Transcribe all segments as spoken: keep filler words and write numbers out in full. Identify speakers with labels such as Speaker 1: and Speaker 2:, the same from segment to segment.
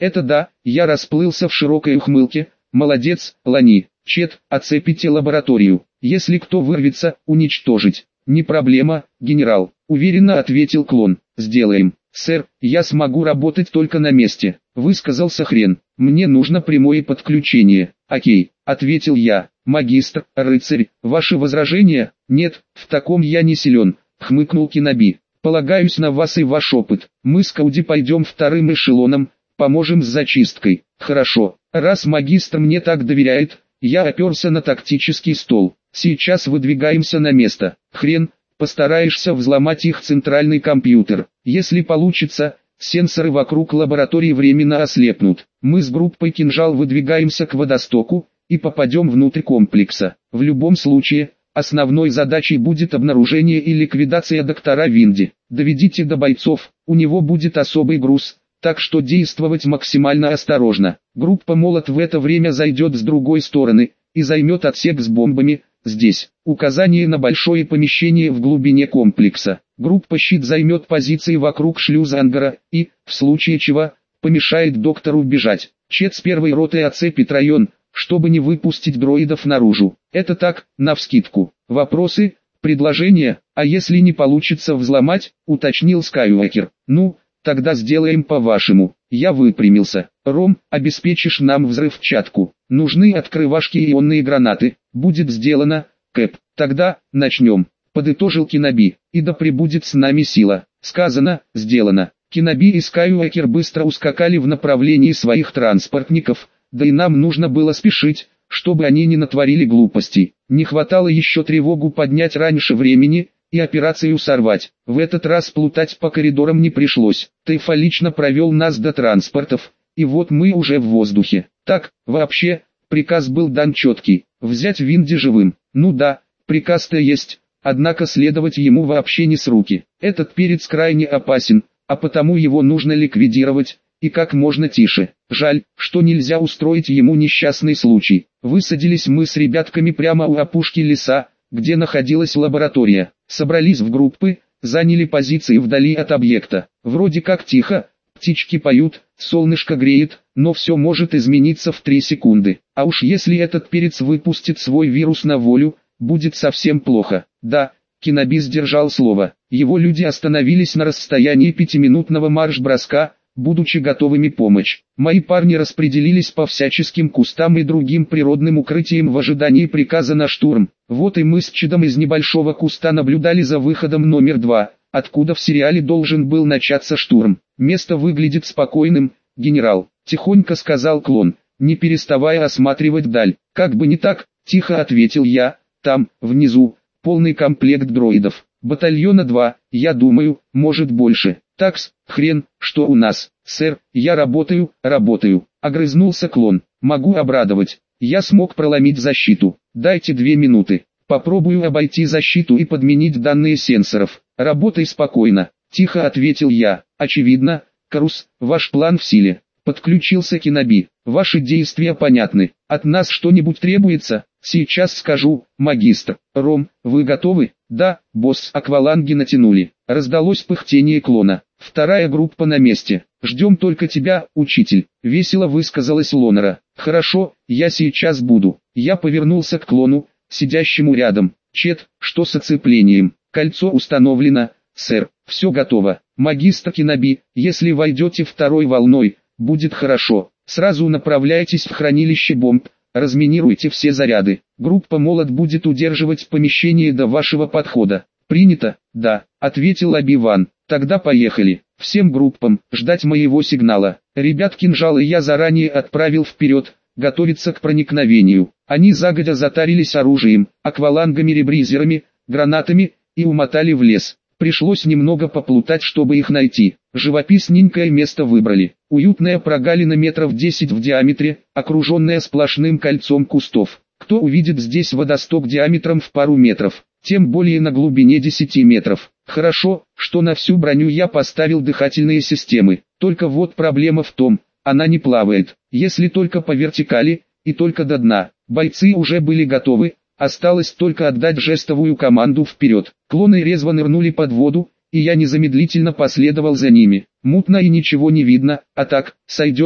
Speaker 1: Это да, я расплылся в широкой ухмылке. Молодец, Лани. Чет, оцепите лабораторию. Если кто вырвется, уничтожить. Не проблема, генерал, уверенно ответил клон. Сделаем. Сэр, я смогу работать только на месте, высказался Хрен. Мне нужно прямое подключение. Окей, ответил я. Магистр, рыцарь, ваши возражения? Нет, в таком я не силен, хмыкнул Киноби. Полагаюсь на вас и ваш опыт. Мы с Кауди пойдем вторым эшелоном, поможем с зачисткой. Хорошо, раз магистр мне так доверяет, я оперся на тактический стол. Сейчас выдвигаемся на место. Хрен, постараешься взломать их центральный компьютер. Если получится, сенсоры вокруг лаборатории временно ослепнут. Мы с группой «Кинжал» выдвигаемся к водостоку и попадем внутрь комплекса. В любом случае, основной задачей будет обнаружение и ликвидация доктора Винди. Доведите до бойцов, у него будет особый груз, так что действовать максимально осторожно. Группа «Молот» в это время зайдет с другой стороны и займет отсек с бомбами. Здесь указание на большое помещение в глубине комплекса. Группа «Щит» займет позиции вокруг шлюза ангара и, в случае чего, помешает доктору бежать. Чет с первой ротой оцепит район, чтобы не выпустить дроидов наружу. Это так, навскидку. Вопросы, предложения, а если не получится взломать, уточнил Скайуокер. Ну, тогда сделаем по-вашему. Я выпрямился. Ром, обеспечишь нам взрывчатку. Нужны открывашки и ионные гранаты. Будет сделано, Кэп. Тогда, начнем. Подытожил Киноби. И да пребудет с нами сила. Сказано, сделано. Киноби и Скайуокер быстро ускакали в направлении своих транспортников, да и нам нужно было спешить, чтобы они не натворили глупостей. Не хватало еще тревогу поднять раньше времени и операцию сорвать. В этот раз плутать по коридорам не пришлось. Тайфа лично провел нас до транспортов, и вот мы уже в воздухе. Так, вообще, приказ был дан четкий. Взять Винди живым. Ну да, приказ-то есть, однако следовать ему вообще не с руки. Этот перец крайне опасен, а потому его нужно ликвидировать, и как можно тише. Жаль, что нельзя устроить ему несчастный случай. Высадились мы с ребятками прямо у опушки леса, где находилась лаборатория. Собрались в группы, заняли позиции вдали от объекта. Вроде как тихо, птички поют, солнышко греет, но все может измениться в три секунды. А уж если этот перец выпустит свой вирус на волю, будет совсем плохо. Да, Киноби сдержал слово. Его люди остановились на расстоянии пятиминутного марш-броска, будучи готовыми помочь. Мои парни распределились по всяческим кустам и другим природным укрытиям в ожидании приказа на штурм. Вот и мы с Чедом из небольшого куста наблюдали за выходом номер два, откуда в сериале должен был начаться штурм. Место выглядит спокойным, генерал, тихонько сказал клон, не переставая осматривать даль. Как бы не так, тихо ответил я, там, внизу, полный комплект дроидов. Батальона два, я думаю, может больше. Такс, Хрен, что у нас? Сэр, я работаю, работаю. Огрызнулся клон. Могу обрадовать. Я смог проломить защиту. Дайте две минуты. Попробую обойти защиту и подменить данные сенсоров. Работай спокойно. Тихо ответил я. Очевидно, Карус, ваш план в силе. Подключился Киноби. Ваши действия понятны. От нас что-нибудь требуется? Сейчас скажу, магистр. Ром, вы готовы? Да, босс. Акваланги натянули. Раздалось пыхтение клона. Вторая группа на месте. Ждем только тебя, учитель. Весело высказалась Лонера. Хорошо, я сейчас буду. Я повернулся к клону, сидящему рядом. Чет, что с оцеплением? Кольцо установлено, сэр. Все готово. Магистр Киноби, если войдете второй волной, будет хорошо. Сразу направляйтесь в хранилище бомб. Разминируйте все заряды. Группа «Молот» будет удерживать помещение до вашего подхода. Принято, да, ответил Оби-Ван. Тогда поехали. Всем группам, ждать моего сигнала. Ребят кинжалы я заранее отправил вперед, готовиться к проникновению. Они загодя затарились оружием, аквалангами-ребризерами, гранатами, и умотали в лес. Пришлось немного поплутать, чтобы их найти. Живописненькое место выбрали. Уютная прогалина метров десять в диаметре, окруженная сплошным кольцом кустов. Кто увидит здесь водосток диаметром в пару метров, тем более на глубине десяти метров. Хорошо, что на всю броню я поставил дыхательные системы. Только вот проблема в том, она не плавает, если только по вертикали, и только до дна. Бойцы уже были готовы. Осталось только отдать жестовую команду вперед. Клоны резво нырнули под воду, и я незамедлительно последовал за ними. Мутно и ничего не видно, а так, сойдет,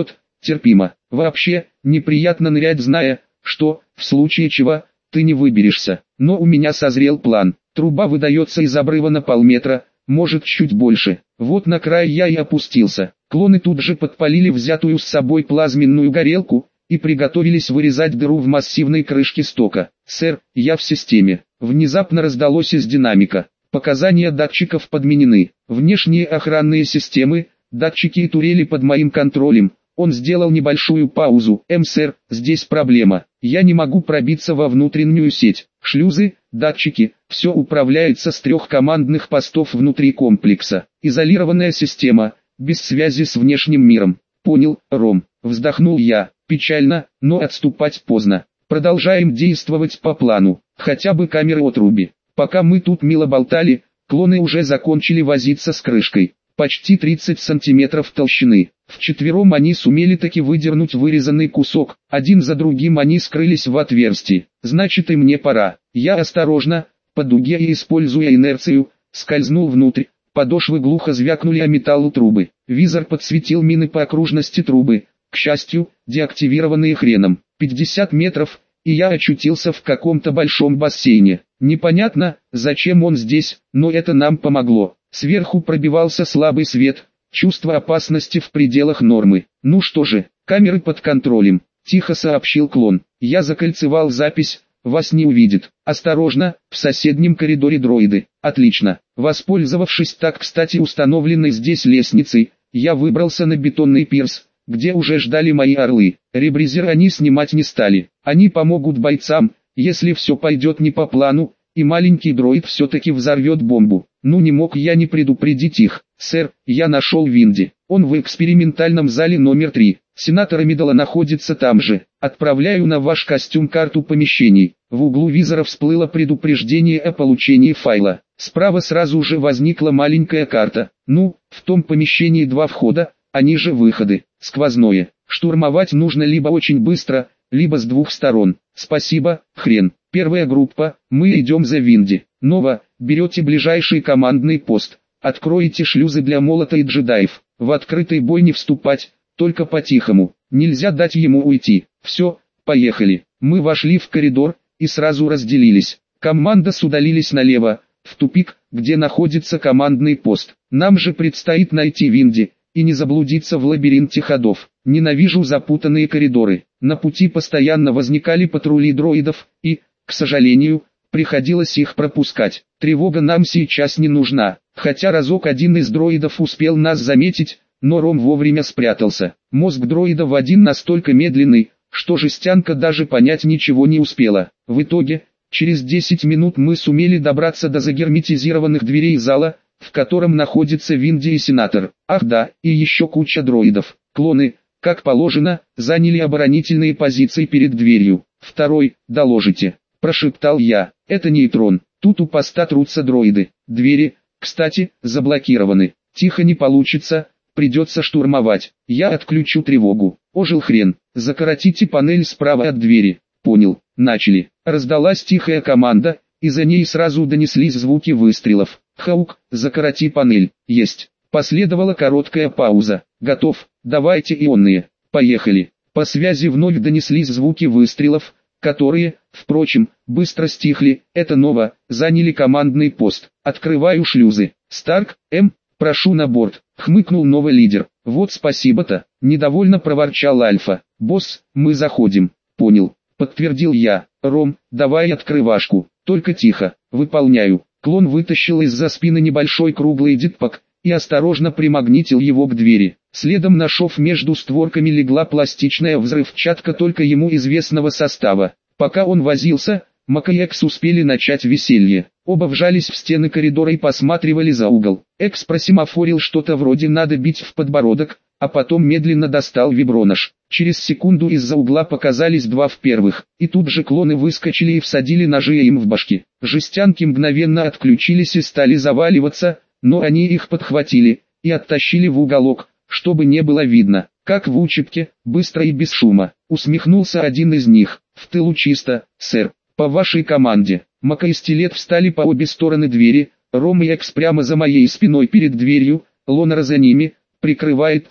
Speaker 1: терпимо. Вообще, неприятно нырять, зная, что, в случае чего, ты не выберешься. Но у меня созрел план. Труба выдается из обрыва на полметра, может чуть больше. Вот на край я и опустился. Клоны тут же подпалили взятую с собой плазменную горелку и приготовились вырезать дыру в массивной крышке стока. «Сэр, я в системе». Внезапно раздалось из динамика. Показания датчиков подменены. Внешние охранные системы, датчики и турели под моим контролем. Он сделал небольшую паузу. «Эм, сэр, здесь проблема. Я не могу пробиться во внутреннюю сеть. Шлюзы, датчики, все управляется с трех командных постов внутри комплекса. Изолированная система, без связи с внешним миром». «Понял, Ром», вздохнул я. Печально, но отступать поздно. Продолжаем действовать по плану. Хотя бы камеры отруби. Пока мы тут мило болтали, клоны уже закончили возиться с крышкой. Почти тридцать сантиметров толщины. Вчетвером они сумели таки выдернуть вырезанный кусок. Один за другим они скрылись в отверстии. Значит, и мне пора. Я осторожно, по дуге и используя инерцию, скользнул внутрь. Подошвы глухо звякнули о металл трубы. Визор подсветил мины по окружности трубы. К счастью, деактивированные хреном. пятьдесят метров, и я очутился в каком-то большом бассейне. Непонятно, зачем он здесь, но это нам помогло. Сверху пробивался слабый свет, чувство опасности в пределах нормы. «Ну что же, камеры под контролем», — тихо сообщил клон. Я закольцевал запись, вас не увидит. Осторожно, в соседнем коридоре дроиды. Отлично. Воспользовавшись так кстати установленной здесь лестницей, я выбрался на бетонный пирс, где уже ждали мои орлы. Ребризер они снимать не стали. Они помогут бойцам, если все пойдет не по плану, и маленький дроид все-таки взорвет бомбу. Ну не мог я не предупредить их. «Сэр, я нашел Винди. Он в экспериментальном зале номер три. Сенатор Амидала находится там же. Отправляю на ваш костюм карту помещений». В углу визора всплыло предупреждение о получении файла. Справа сразу же возникла маленькая карта. Ну, в том помещении два входа, они же выходы. Сквозное. Штурмовать нужно либо очень быстро, либо с двух сторон. Спасибо, хрен. Первая группа, мы идем за Винди. Нова, берете ближайший командный пост. Откроете шлюзы для молота и джедаев. В открытый бой не вступать, только по-тихому. Нельзя дать ему уйти. Все, поехали. Мы вошли в коридор и сразу разделились. Команда удалились налево, в тупик, где находится командный пост. Нам же предстоит найти Винди и не заблудиться в лабиринте ходов. Ненавижу запутанные коридоры. На пути постоянно возникали патрули дроидов, и, к сожалению, приходилось их пропускать. Тревога нам сейчас не нужна, хотя разок один из дроидов успел нас заметить, но Ром вовремя спрятался. Мозг дроида в один настолько медленный, что жестянка даже понять ничего не успела. В итоге, через десять минут мы сумели добраться до загерметизированных дверей зала, в котором находится Винди и Сенатор. Ах да, и еще куча дроидов. Клоны, как положено, заняли оборонительные позиции перед дверью. «Второй, доложите», – прошептал я. «Это нейтрон. Тут у поста трутся дроиды. Двери, кстати, заблокированы. Тихо не получится, придется штурмовать. Я отключу тревогу». Ожил хрен. «Закоротите панель справа от двери». «Понял». Начали. Раздалась тихая команда, и за ней сразу донеслись звуки выстрелов. «Хаук, закороти панель». «Есть». Последовала короткая пауза. «Готов, давайте ионные». «Поехали». По связи вновь донеслись звуки выстрелов, которые, впрочем, быстро стихли. «Это Нова, заняли командный пост. Открываю шлюзы». «Старк, М, прошу на борт», — хмыкнул новый лидер. «Вот спасибо-то», — недовольно проворчал Альфа. «Босс, мы заходим». «Понял», — подтвердил я. «Ром, давай открывашку, только тихо». «Выполняю». Клон вытащил из-за спины небольшой круглый дитпак и осторожно примагнитил его к двери. Следом на шов между створками легла пластичная взрывчатка только ему известного состава. Пока он возился, Мак и Экс успели начать веселье. Оба вжались в стены коридора и посматривали за угол. Экс просимофорил что-то вроде «надо бить в подбородок», а потом медленно достал вибронож. Через секунду из-за угла показались два в первых, и тут же клоны выскочили и всадили ножи им в башки. Жестянки мгновенно отключились и стали заваливаться, но они их подхватили и оттащили в уголок, чтобы не было видно. «Как в учебке, быстро и без шума», — усмехнулся один из них. «В тылу чисто, сэр. По вашей команде». Мака и Стилет встали по обе стороны двери, Ром и Экс прямо за моей спиной перед дверью, Лонара за ними, прикрывает тыл.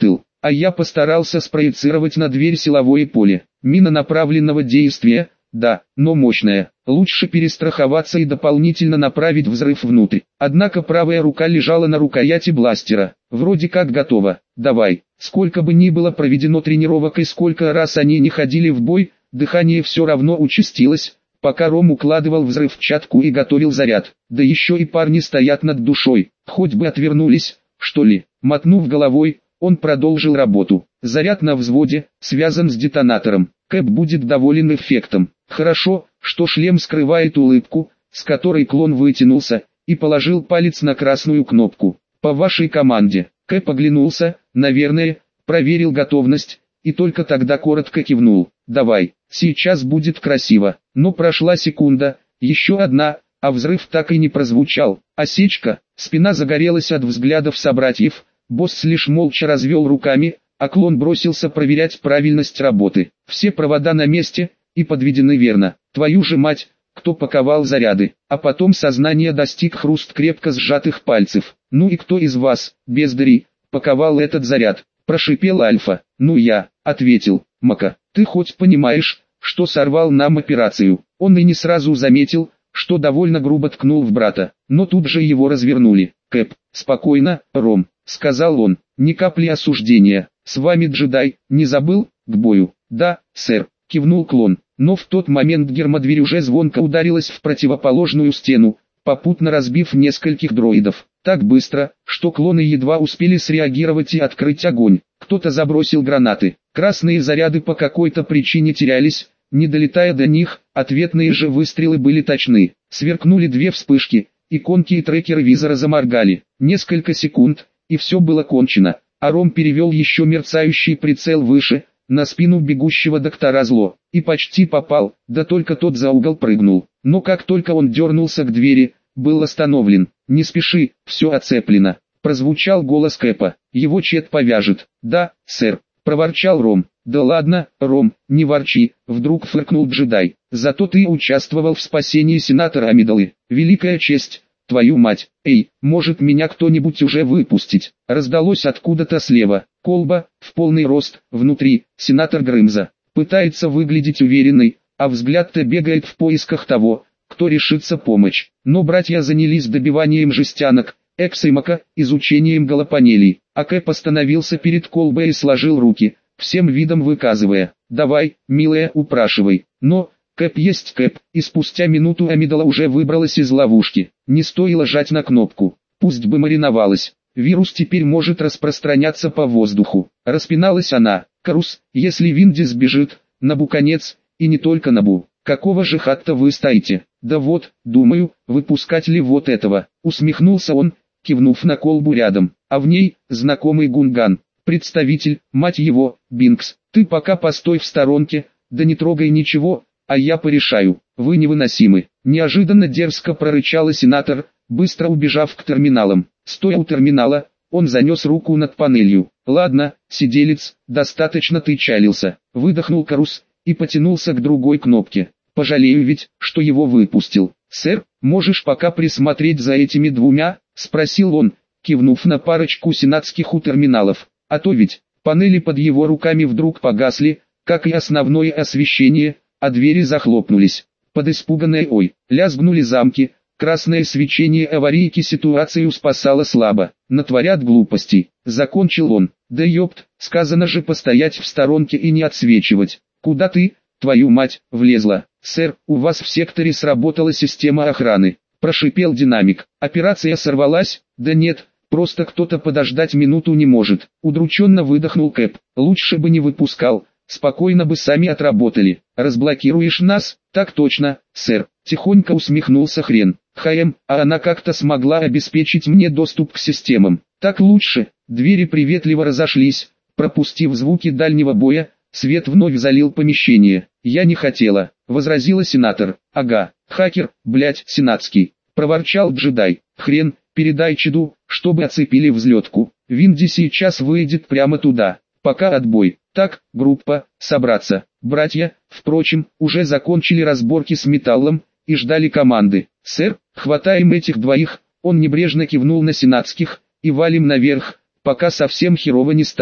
Speaker 1: а я постарался спроецировать на дверь силовое поле. Мина направленного действия, да, но мощная. Лучше перестраховаться и дополнительно направить взрыв внутрь. Однако правая рука лежала на рукояти бластера. Вроде как готово. Давай. Сколько бы ни было проведено тренировок и сколько раз они не ходили в бой, дыхание все равно участилось, пока Ром укладывал взрывчатку и готовил заряд. Да еще и парни стоят над душой. Хоть бы отвернулись, что ли. Мотнув головой, он продолжил работу. Заряд на взводе, связан с детонатором. Кэп будет доволен эффектом. Хорошо, что шлем скрывает улыбку, с которой клон вытянулся, и положил палец на красную кнопку. По вашей команде. Кэп оглянулся, наверное, проверил готовность, и только тогда коротко кивнул. Давай, сейчас будет красиво. Но прошла секунда, еще одна, а взрыв так и не прозвучал. Осечка, спина загорелась от взглядов собратьев, босс лишь молча развел руками, а клон бросился проверять правильность работы. Все провода на месте и подведены верно. Твою же мать, кто паковал заряды? А потом сознание достиг хруст крепко сжатых пальцев. Ну и кто из вас, бездари, паковал этот заряд? Прошипел Альфа. Ну я, ответил Мака. Ты хоть понимаешь, что сорвал нам операцию? Он и не сразу заметил, что довольно грубо ткнул в брата, но тут же его развернули. Кэп, спокойно, Ром, сказал он, ни капли осуждения. С вами джедай, не забыл, к бою? Да, сэр, кивнул клон, но в тот момент гермодверь уже звонко ударилась в противоположную стену, попутно разбив нескольких дроидов. Так быстро, что клоны едва успели среагировать и открыть огонь. Кто-то забросил гранаты. Красные заряды по какой-то причине терялись, не долетая до них, ответные же выстрелы были точны. Сверкнули две вспышки, иконки и трекеры визора заморгали. Несколько секунд, и все было кончено. А Ром перевел еще мерцающий прицел выше, на спину бегущего доктора Зло, и почти попал, да только тот за угол прыгнул. Но как только он дернулся к двери, был остановлен. «Не спеши, все оцеплено», — прозвучал голос Кэпа. «Его Чет повяжет». «Да, сэр», — проворчал Ром. «Да ладно, Ром, не ворчи», — вдруг фыркнул джедай. «Зато ты участвовал в спасении сенатора Амидалы. Великая честь, твою мать. Эй, может меня кто-нибудь уже выпустить?» Раздалось откуда-то слева. Колба, в полный рост, внутри, сенатор Грымза. Пытается выглядеть уверенной, а взгляд-то бегает в поисках того, кто решится помочь. Но братья занялись добиванием жестянок, эксимака, изучением голопанелей. А Кэп остановился перед колбой и сложил руки, всем видом выказывая: «Давай, милая, упрашивай». Но, Кэп есть Кэп, и спустя минуту Амидала уже выбралась из ловушки. Не стоило жать на кнопку, пусть бы мариновалась. Вирус теперь может распространяться по воздуху. Распиналась она. Карус, если Винди сбежит, Набу конец, и не только Набу. Какого же хатта вы стоите? Да вот, думаю, выпускать ли вот этого? Усмехнулся он, кивнув на колбу рядом. А в ней, знакомый Гунган. Представитель, мать его, Бинкс. Ты пока постой в сторонке, да не трогай ничего, а я порешаю. Вы невыносимы. Неожиданно дерзко прорычал сенатор, быстро убежав к терминалам. Стоя у терминала, он занес руку над панелью. «Ладно, сиделец, достаточно ты чалился», — выдохнул Карус, и потянулся к другой кнопке. «Пожалею ведь, что его выпустил». «Сэр, можешь пока присмотреть за этими двумя?» — спросил он, кивнув на парочку сенатских у терминалов. «А то ведь, панели под его руками вдруг погасли, как и основное освещение, а двери захлопнулись. Под испуганное «ой» лязгнули замки. Красное свечение аварийки ситуацию спасало слабо. Натворят глупостей. Закончил он. Да ёпт, сказано же постоять в сторонке и не отсвечивать. Куда ты, твою мать, влезла? Сэр, у вас в секторе сработала система охраны. Прошипел динамик. Операция сорвалась? Да нет, просто кто-то подождать минуту не может. Удрученно выдохнул Кэп. Лучше бы не выпускал. Спокойно бы сами отработали. Разблокируешь нас? Так точно, сэр. Тихонько усмехнулся Хрен. ХМ, а она как-то смогла обеспечить мне доступ к системам. Так лучше. Двери приветливо разошлись, пропустив звуки дальнего боя. Свет вновь залил помещение. Я не хотела, возразила сенатор. Ага, хакер, блять, сенатский. Проворчал джедай. Хрен, передай Чеду, чтобы оцепили взлетку. Винди сейчас выйдет прямо туда. Пока отбой. Так, группа, собраться. Братья, впрочем, уже закончили разборки с металлом и ждали команды. «Сэр, хватаем этих двоих», он небрежно кивнул на сенатских, «и валим наверх, пока совсем херово не стало».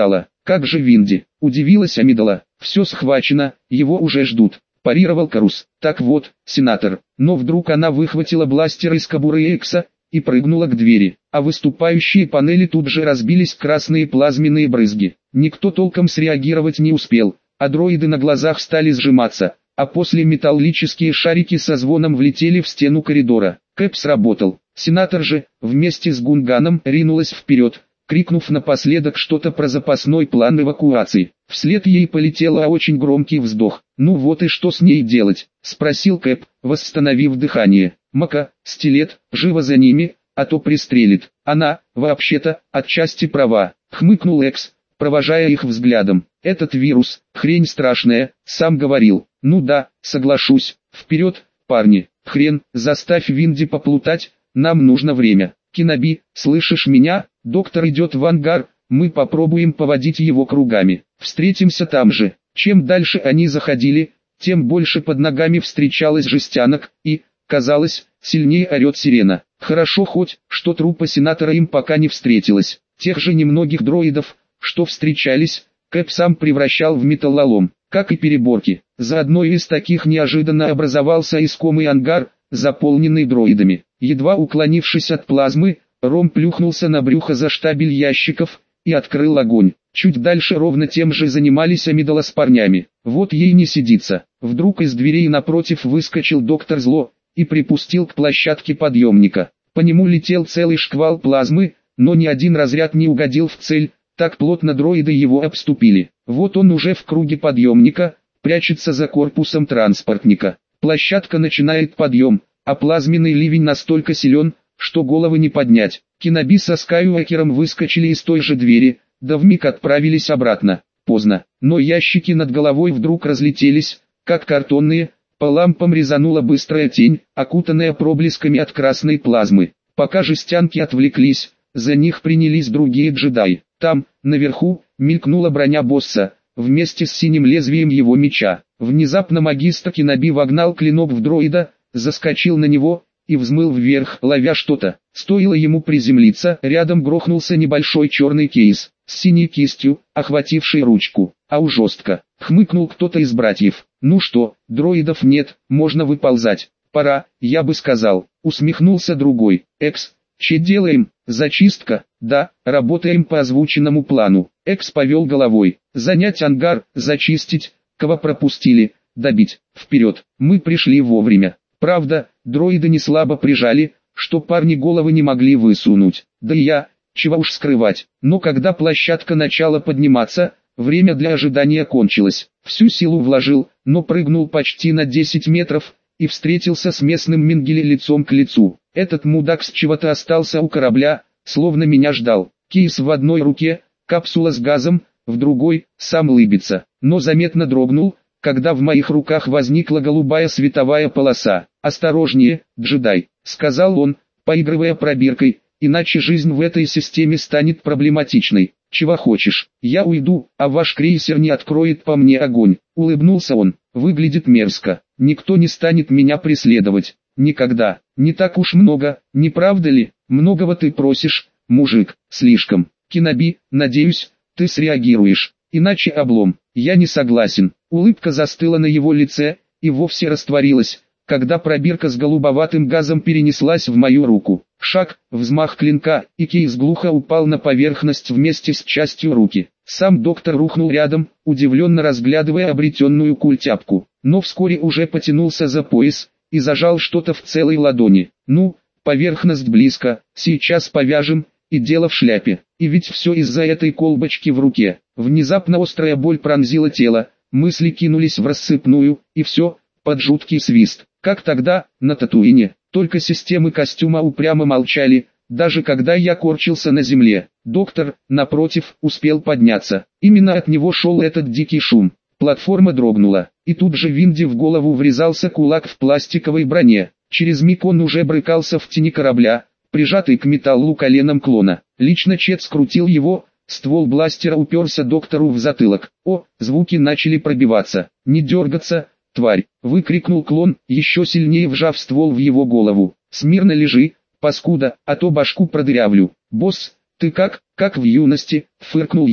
Speaker 1: Как же Винди? Удивилась Амидала. Все схвачено, его уже ждут. Парировал Карус. Так вот, сенатор. Но вдруг она выхватила бластер из кобуры Экса и прыгнула к двери, а выступающие панели тут же разбились в красные плазменные брызги. Никто толком среагировать не успел, а дроиды на глазах стали сжиматься, а после металлические шарики со звоном влетели в стену коридора. Кэп сработал. Сенатор же, вместе с Гунганом, ринулась вперед, крикнув напоследок что-то про запасной план эвакуации. Вслед ей полетело очень громкий вздох. «Ну вот и что с ней делать?» — спросил Кэп, восстановив дыхание. «Мака, стилет, живо за ними, а то пристрелит. Она, вообще-то, отчасти права», — хмыкнул Экс, провожая их взглядом. «Этот вирус, хрень страшная, сам говорил». «Ну да, соглашусь. Вперед, парни. Хрен, заставь Винди поплутать, нам нужно время. Киноби, слышишь меня? Доктор идет в ангар, мы попробуем поводить его кругами. Встретимся там же». Чем дальше они заходили, тем больше под ногами встречалось жестянок, и, казалось, сильнее орет сирена. Хорошо хоть, что трупа сенатора им пока не встретилось. Тех же немногих дроидов, что встречались, Кэп сам превращал в металлолом, как и переборки. За одной из таких неожиданно образовался искомый ангар, заполненный дроидами. Едва уклонившись от плазмы, Ром плюхнулся на брюхо за штабель ящиков и открыл огонь. Чуть дальше ровно тем же занимались Амидала с парнями. Вот ей не сидится. Вдруг из дверей напротив выскочил доктор Зло и припустил к площадке подъемника. По нему летел целый шквал плазмы, но ни один разряд не угодил в цель, так плотно дроиды его обступили. Вот он уже в круге подъемника, прячется за корпусом транспортника. Площадка начинает подъем, а плазменный ливень настолько силен, что головы не поднять. Киноби со Скайуокером выскочили из той же двери, да вмиг отправились обратно. Поздно, но ящики над головой вдруг разлетелись, как картонные, по лампам резанула быстрая тень, окутанная проблесками от красной плазмы. Пока жестянки отвлеклись, за них принялись другие джедаи. Там, наверху, мелькнула броня босса, вместе с синим лезвием его меча. Внезапно магистр Киноби вогнал клинок в дроида, заскочил на него и взмыл вверх, ловя что-то. Стоило ему приземлиться, рядом грохнулся небольшой черный кейс, с синей кистью, охватившей ручку. «Ау, жестко!» — хмыкнул кто-то из братьев. «Ну что, дроидов нет, можно выползать. Пора, я бы сказал», — усмехнулся другой. «Экс, че делаем? Зачистка?» «Да, работаем по озвученному плану». Экс повел головой. «Занять ангар, зачистить, кого пропустили, добить, вперед». Мы пришли вовремя. Правда, дроиды не слабо прижали, что парни головы не могли высунуть. Да и я, чего уж скрывать. Но когда площадка начала подниматься, время для ожидания кончилось. Всю силу вложил, но прыгнул почти на десять метров и встретился с местным Мингеле лицом к лицу. Этот мудак с чего-то остался у корабля, словно меня ждал. Кейс в одной руке, капсула с газом, в другой, сам лыбится. Но заметно дрогнул, когда в моих руках возникла голубая световая полоса. «Осторожнее, джедай», — сказал он, поигрывая пробиркой, «иначе жизнь в этой системе станет проблематичной. Чего хочешь, я уйду, а ваш крейсер не откроет по мне огонь». Улыбнулся он. «Выглядит мерзко. Никто не станет меня преследовать. Никогда. Не так уж много, не правда ли? Многого ты просишь, мужик, слишком. Киноби, надеюсь, ты среагируешь. Иначе облом». «Я не согласен». Улыбка застыла на его лице и вовсе растворилась, когда пробирка с голубоватым газом перенеслась в мою руку. Шаг, взмах клинка, и кейс глухо упал на поверхность вместе с частью руки. Сам доктор рухнул рядом, удивленно разглядывая обретенную культяпку, но вскоре уже потянулся за пояс и зажал что-то в целой ладони. «Ну, поверхность близко, сейчас повяжем, и дело в шляпе». И ведь все из-за этой колбочки в руке. Внезапно острая боль пронзила тело, мысли кинулись в рассыпную, и все, под жуткий свист. Как тогда, на Татуине, только системы костюма упрямо молчали, даже когда я корчился на земле. Доктор, напротив, успел подняться. Именно от него шел этот дикий шум. Платформа дрогнула, и тут же Винди в голову врезался кулак в пластиковой броне. Через миг он уже брыкался в тени корабля, прижатый к металлу коленом клона. Лично Чет скрутил его, ствол бластера уперся доктору в затылок. О, звуки начали пробиваться. «Не дергаться, тварь!» — выкрикнул клон, еще сильнее вжав ствол в его голову. «Смирно лежи, паскуда, а то башку продырявлю». «Босс, ты как, как в юности?» — фыркнул я,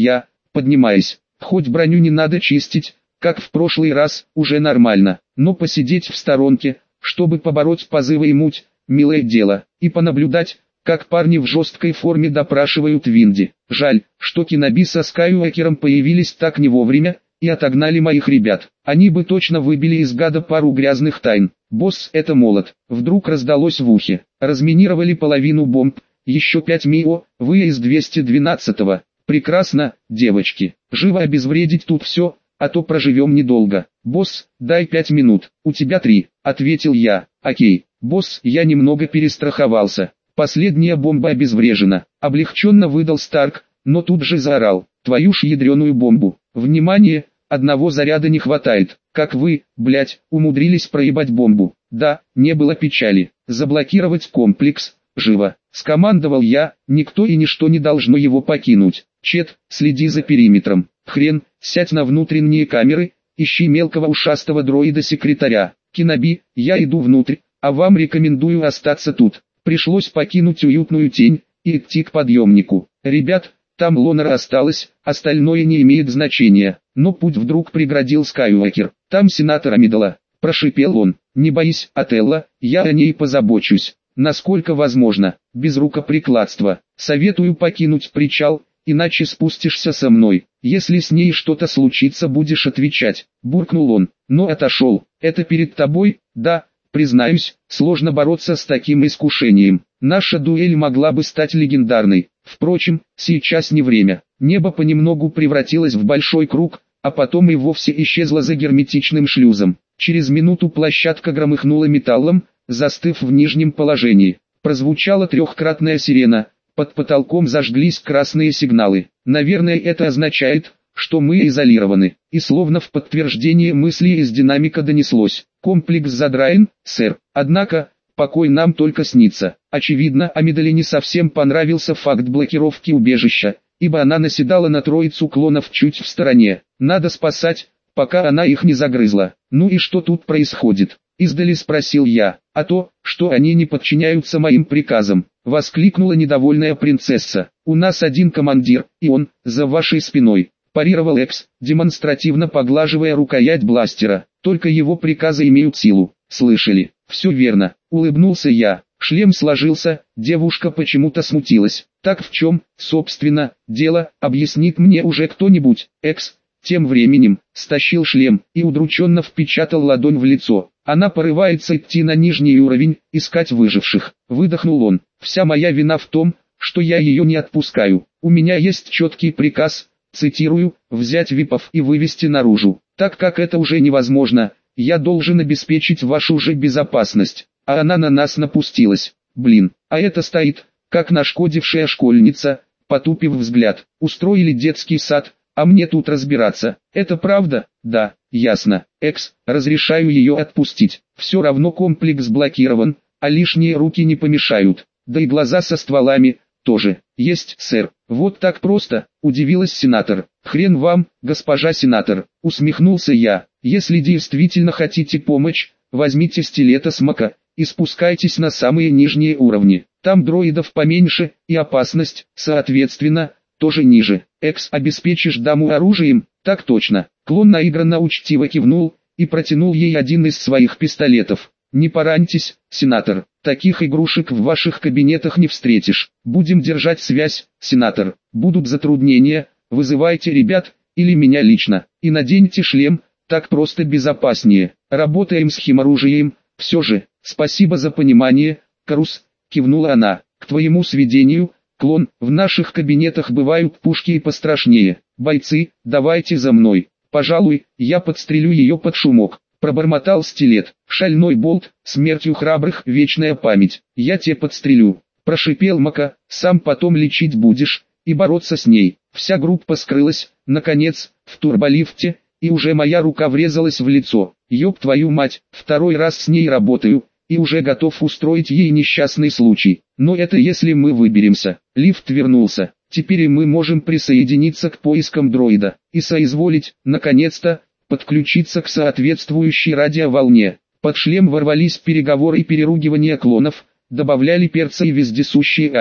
Speaker 1: поднимаясь. Хоть броню не надо чистить, как в прошлый раз, уже нормально, но посидеть в сторонке, чтобы побороть позывы и муть, милое дело, и понаблюдать, как парни в жесткой форме допрашивают Винди. Жаль, что Киноби со Скайуокером появились так не вовремя, и отогнали моих ребят. Они бы точно выбили из гада пару грязных тайн. Босс, это молот. Вдруг раздалось в ухе. Разминировали половину бомб, еще пять МИО, вы из двести двенадцатого. Прекрасно, девочки. Живо обезвредить тут все, а то проживем недолго. Босс, дай пять минут. У тебя три, ответил я. Окей, босс, я немного перестраховался. Последняя бомба обезврежена. Облегченно выдал Старк, но тут же заорал. Твою ж ядреную бомбу. Внимание, одного заряда не хватает. Как вы, блять, умудрились проебать бомбу? Да, не было печали. Заблокировать комплекс. Живо. Скомандовал я, никто и ничто не должно его покинуть. Чет, следи за периметром. Хрен, сядь на внутренние камеры, ищи мелкого ушастого дроида-секретаря. Киноби, я иду внутрь, а вам рекомендую остаться тут. Пришлось покинуть уютную тень и идти к подъемнику. Ребят, там Лонера осталось, остальное не имеет значения. Но путь вдруг преградил Скайуокер. Там сенатор Амидала. Прошипел он. Не боись, Отелло, я о ней позабочусь. Насколько возможно, без рукоприкладства. Советую покинуть причал, иначе спустишься со мной. Если с ней что-то случится, будешь отвечать. Буркнул он, но отошел. Это перед тобой, да, признаюсь, сложно бороться с таким искушением. Наша дуэль могла бы стать легендарной. Впрочем, сейчас не время. Небо понемногу превратилось в большой круг, а потом и вовсе исчезло за герметичным шлюзом. Через минуту площадка громыхнула металлом, застыв в нижнем положении. Прозвучала трехкратная сирена, под потолком зажглись красные сигналы. Наверное, это означает, что мы изолированы. И словно в подтверждение мысли из динамика донеслось. Комплекс задраен, сэр. Однако, покой нам только снится. Очевидно, Амидале не совсем понравился факт блокировки убежища, ибо она наседала на троицу клонов чуть в стороне. Надо спасать, пока она их не загрызла. Ну и что тут происходит? Издали спросил я. А то, что они не подчиняются моим приказам, воскликнула недовольная принцесса. У нас один командир, и он, за вашей спиной, парировал Экс, демонстративно поглаживая рукоять бластера. Только его приказы имеют силу. Слышали? Все верно, улыбнулся я. Шлем сложился, девушка почему-то смутилась. Так в чем, собственно, дело, объяснит мне уже кто-нибудь. Экс, тем временем, стащил шлем и удрученно впечатал ладонь в лицо. Она порывается идти на нижний уровень, искать выживших. Выдохнул он. Вся моя вина в том, что я ее не отпускаю. У меня есть четкий приказ, цитирую, взять випов и вывести наружу. Так как это уже невозможно, я должен обеспечить вашу же безопасность. А она на нас напустилась. Блин, а это стоит, как нашкодившая школьница, потупив взгляд. Устроили детский сад, а мне тут разбираться. Это правда? Да, ясно. Экс, разрешаю ее отпустить. Все равно комплекс блокирован, а лишние руки не помешают. Да и глаза со стволами, тоже. Есть, сэр. Вот так просто, удивилась сенатор. Хрен вам, госпожа сенатор, усмехнулся я. Если действительно хотите помощь, возьмите стилета Смока и спускайтесь на самые нижние уровни. Там дроидов поменьше, и опасность, соответственно, тоже ниже. Экс, обеспечишь даму оружием? Так точно. Клон наигранно учтиво кивнул и протянул ей один из своих пистолетов. Не пораньтесь, сенатор, таких игрушек в ваших кабинетах не встретишь. Будем держать связь, сенатор. Будут затруднения, вызывайте ребят, или меня лично. И наденьте шлем, так просто безопаснее. Работаем с химоружием, все же. Спасибо за понимание, Карус, кивнула она. К твоему сведению, клон, в наших кабинетах бывают пушки и пострашнее. Бойцы, давайте за мной. Пожалуй, я подстрелю ее под шумок. Пробормотал стилет. Шальной болт, смертью храбрых, вечная память. Я те подстрелю. Прошипел Мака, сам потом лечить будешь, и бороться с ней. Вся группа скрылась, наконец, в турболифте, и уже моя рука врезалась в лицо. Ёб твою мать, второй раз с ней работаю, и уже готов устроить ей несчастный случай. Но это если мы выберемся. Лифт вернулся. Теперь и мы можем присоединиться к поискам дроида, и соизволить, наконец-то, подключиться к соответствующей радиоволне. Под шлем ворвались переговоры и переругивания клонов, добавляли перца и вездесущие альфы.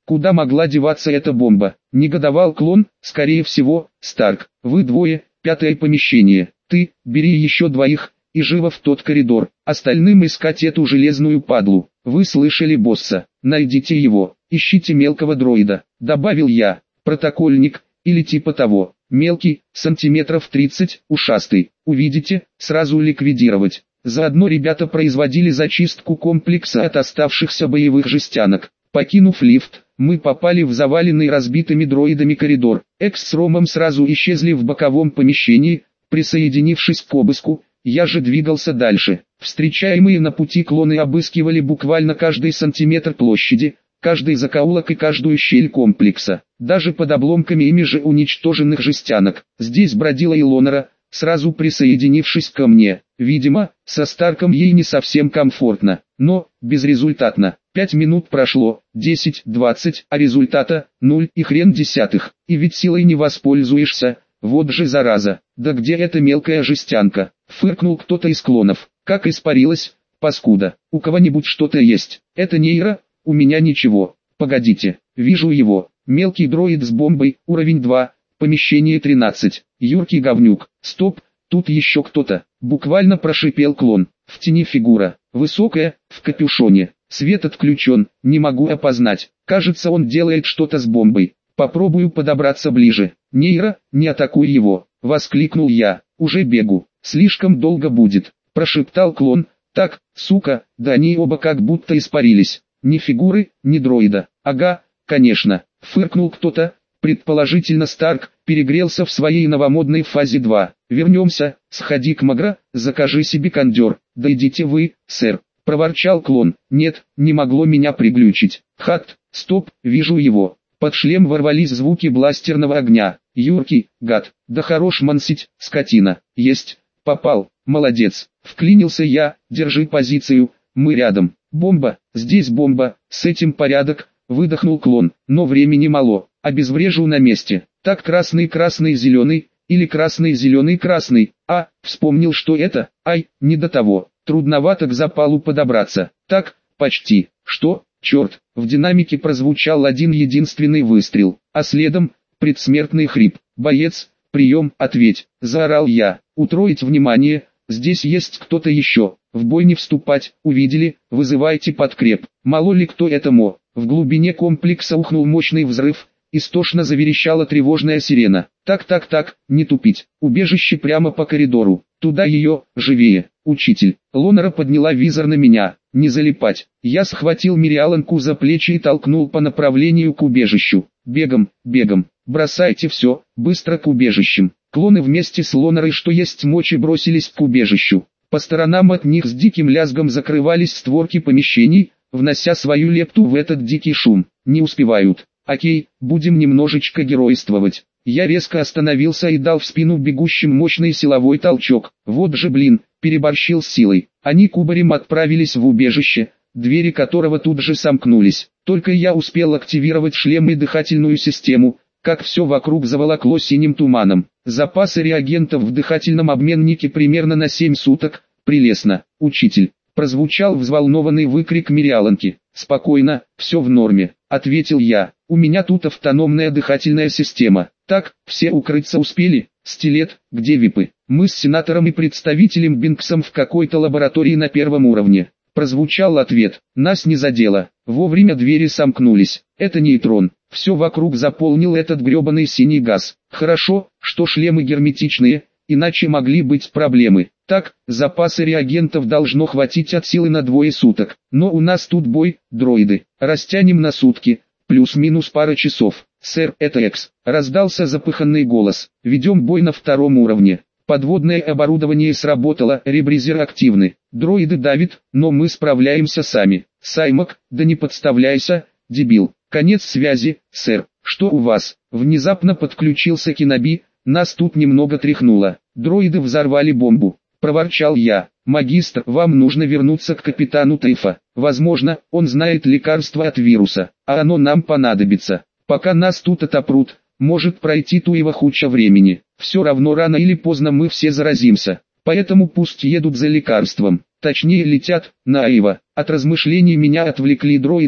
Speaker 1: Куда могла деваться эта бомба? Негодовал клон. Скорее всего, Старк. Вы двое, пятое помещение. Ты, бери еще двоих, и живо в тот коридор. Остальным искать эту железную падлу. Вы слышали босса? Найдите его. Ищите мелкого дроида. Добавил я. Протокольник, или типа того. Мелкий, сантиметров тридцать, ушастый. Увидите, сразу ликвидировать. Заодно ребята производили зачистку комплекса от оставшихся боевых жестянок. Покинув лифт, мы попали в заваленный разбитыми дроидами коридор. Экс с Ромом сразу исчезли в боковом помещении, присоединившись к обыску. Я же двигался дальше. Встречаемые на пути клоны обыскивали буквально каждый сантиметр площади, каждый закоулок и каждую щель комплекса. Даже под обломками ими же уничтоженных жестянок. Здесь бродила Илонора, сразу присоединившись ко мне. Видимо, со Старком ей не совсем комфортно, но безрезультатно. Пять минут прошло, десять, двадцать, а результата нуль и хрен десятых. И ведь силой не воспользуешься, вот же зараза. Да где эта мелкая жестянка? Фыркнул кто-то из клонов. Как испарилась, паскуда. У кого-нибудь что-то есть? Это нейро? У меня ничего. Погодите, вижу его. Мелкий дроид с бомбой, уровень два, помещение тринадцать. Юркий говнюк. Стоп, тут еще кто-то. Буквально прошипел клон. В тени фигура. Высокая, в капюшоне. Свет отключен, не могу опознать. Кажется, он делает что-то с бомбой. Попробую подобраться ближе. Нейро, не атакуй его. Воскликнул я. Уже бегу. Слишком долго будет. Прошептал клон. Так, сука, да они оба как будто испарились. Ни фигуры, ни дроида. Ага, конечно. Фыркнул кто-то. Предположительно Старк перегрелся в своей новомодной фазе два. Вернемся, сходи к Магра, закажи себе кондер. Да идите вы, сэр. Проворчал клон. Нет, не могло меня приглючить. Хат, стоп, вижу его. Под шлем ворвались звуки бластерного огня. Юркий, гад, да хорош мансить, скотина. Есть, попал, молодец. Вклинился я, держи позицию, мы рядом. Бомба, здесь бомба, с этим порядок, выдохнул клон. Но времени мало, обезврежу на месте. Так красный, красный, зеленый, или красный, зеленый, красный. А, вспомнил что это, ай, не до того. Трудновато к запалу подобраться. Так, почти. Что? Черт, в динамике прозвучал один единственный выстрел, а следом предсмертный хрип. «Боец, прием, ответь!» – заорал я. «Утроить внимание, здесь есть кто-то еще. В бой не вступать, увидели, вызывайте подкреп». Мало ли кто это мо. В глубине комплекса ухнул мощный взрыв, истошно заверещала тревожная сирена. «Так-так-так, не тупить, убежище прямо по коридору, туда ее, живее!» «Учитель!» Лонора подняла визор на меня. «Не залипать!» Я схватил Мириаланку за плечи и толкнул по направлению к убежищу. «Бегом, бегом! Бросайте все, быстро к убежищам!» Клоны вместе с Лонорой что есть мочи бросились к убежищу. По сторонам от них с диким лязгом закрывались створки помещений, внося свою лепту в этот дикий шум. Не успевают. Окей, будем немножечко геройствовать. Я резко остановился и дал в спину бегущим мощный силовой толчок. Вот же блин, переборщил с силой. Они кубарем отправились в убежище, двери которого тут же сомкнулись. Только я успел активировать шлем и дыхательную систему, как все вокруг заволокло синим туманом. Запасы реагентов в дыхательном обменнике примерно на семь суток. Прелестно, учитель. Прозвучал взволнованный выкрик Мириаланки. «Спокойно, все в норме», — ответил я. «У меня тут автономная дыхательная система. Так, все укрыться успели? Стилет, где випы?» «Мы с сенатором и представителем Бинксом в какой-то лаборатории на первом уровне». Прозвучал ответ. «Нас не задело». Вовремя двери сомкнулись. «Это нейтрон». Все вокруг заполнил этот гребаный синий газ. Хорошо, что шлемы герметичные, иначе могли быть проблемы. Так, запасы реагентов должно хватить от силы на двое суток. Но у нас тут бой, дроиды. Растянем на сутки, плюс-минус пара часов. «Сэр, это Экс», — раздался запыханный голос. «Ведем бой на втором уровне». Подводное оборудование сработало, ребризеры активны. Дроиды давят, но мы справляемся сами. Саймак, да не подставляйся, дебил. Конец связи, сэр. Что у вас? Внезапно подключился Киноби, нас тут немного тряхнуло. Дроиды взорвали бомбу. Проворчал я. Магистр, вам нужно вернуться к капитану Тейфа. Возможно, он знает лекарство от вируса, а оно нам понадобится. Пока нас тут отопрут, может пройти туева хуча времени. Все равно рано или поздно мы все заразимся. Поэтому пусть едут за лекарством. Точнее летят, на Аива. От размышлений меня отвлекли дроиды,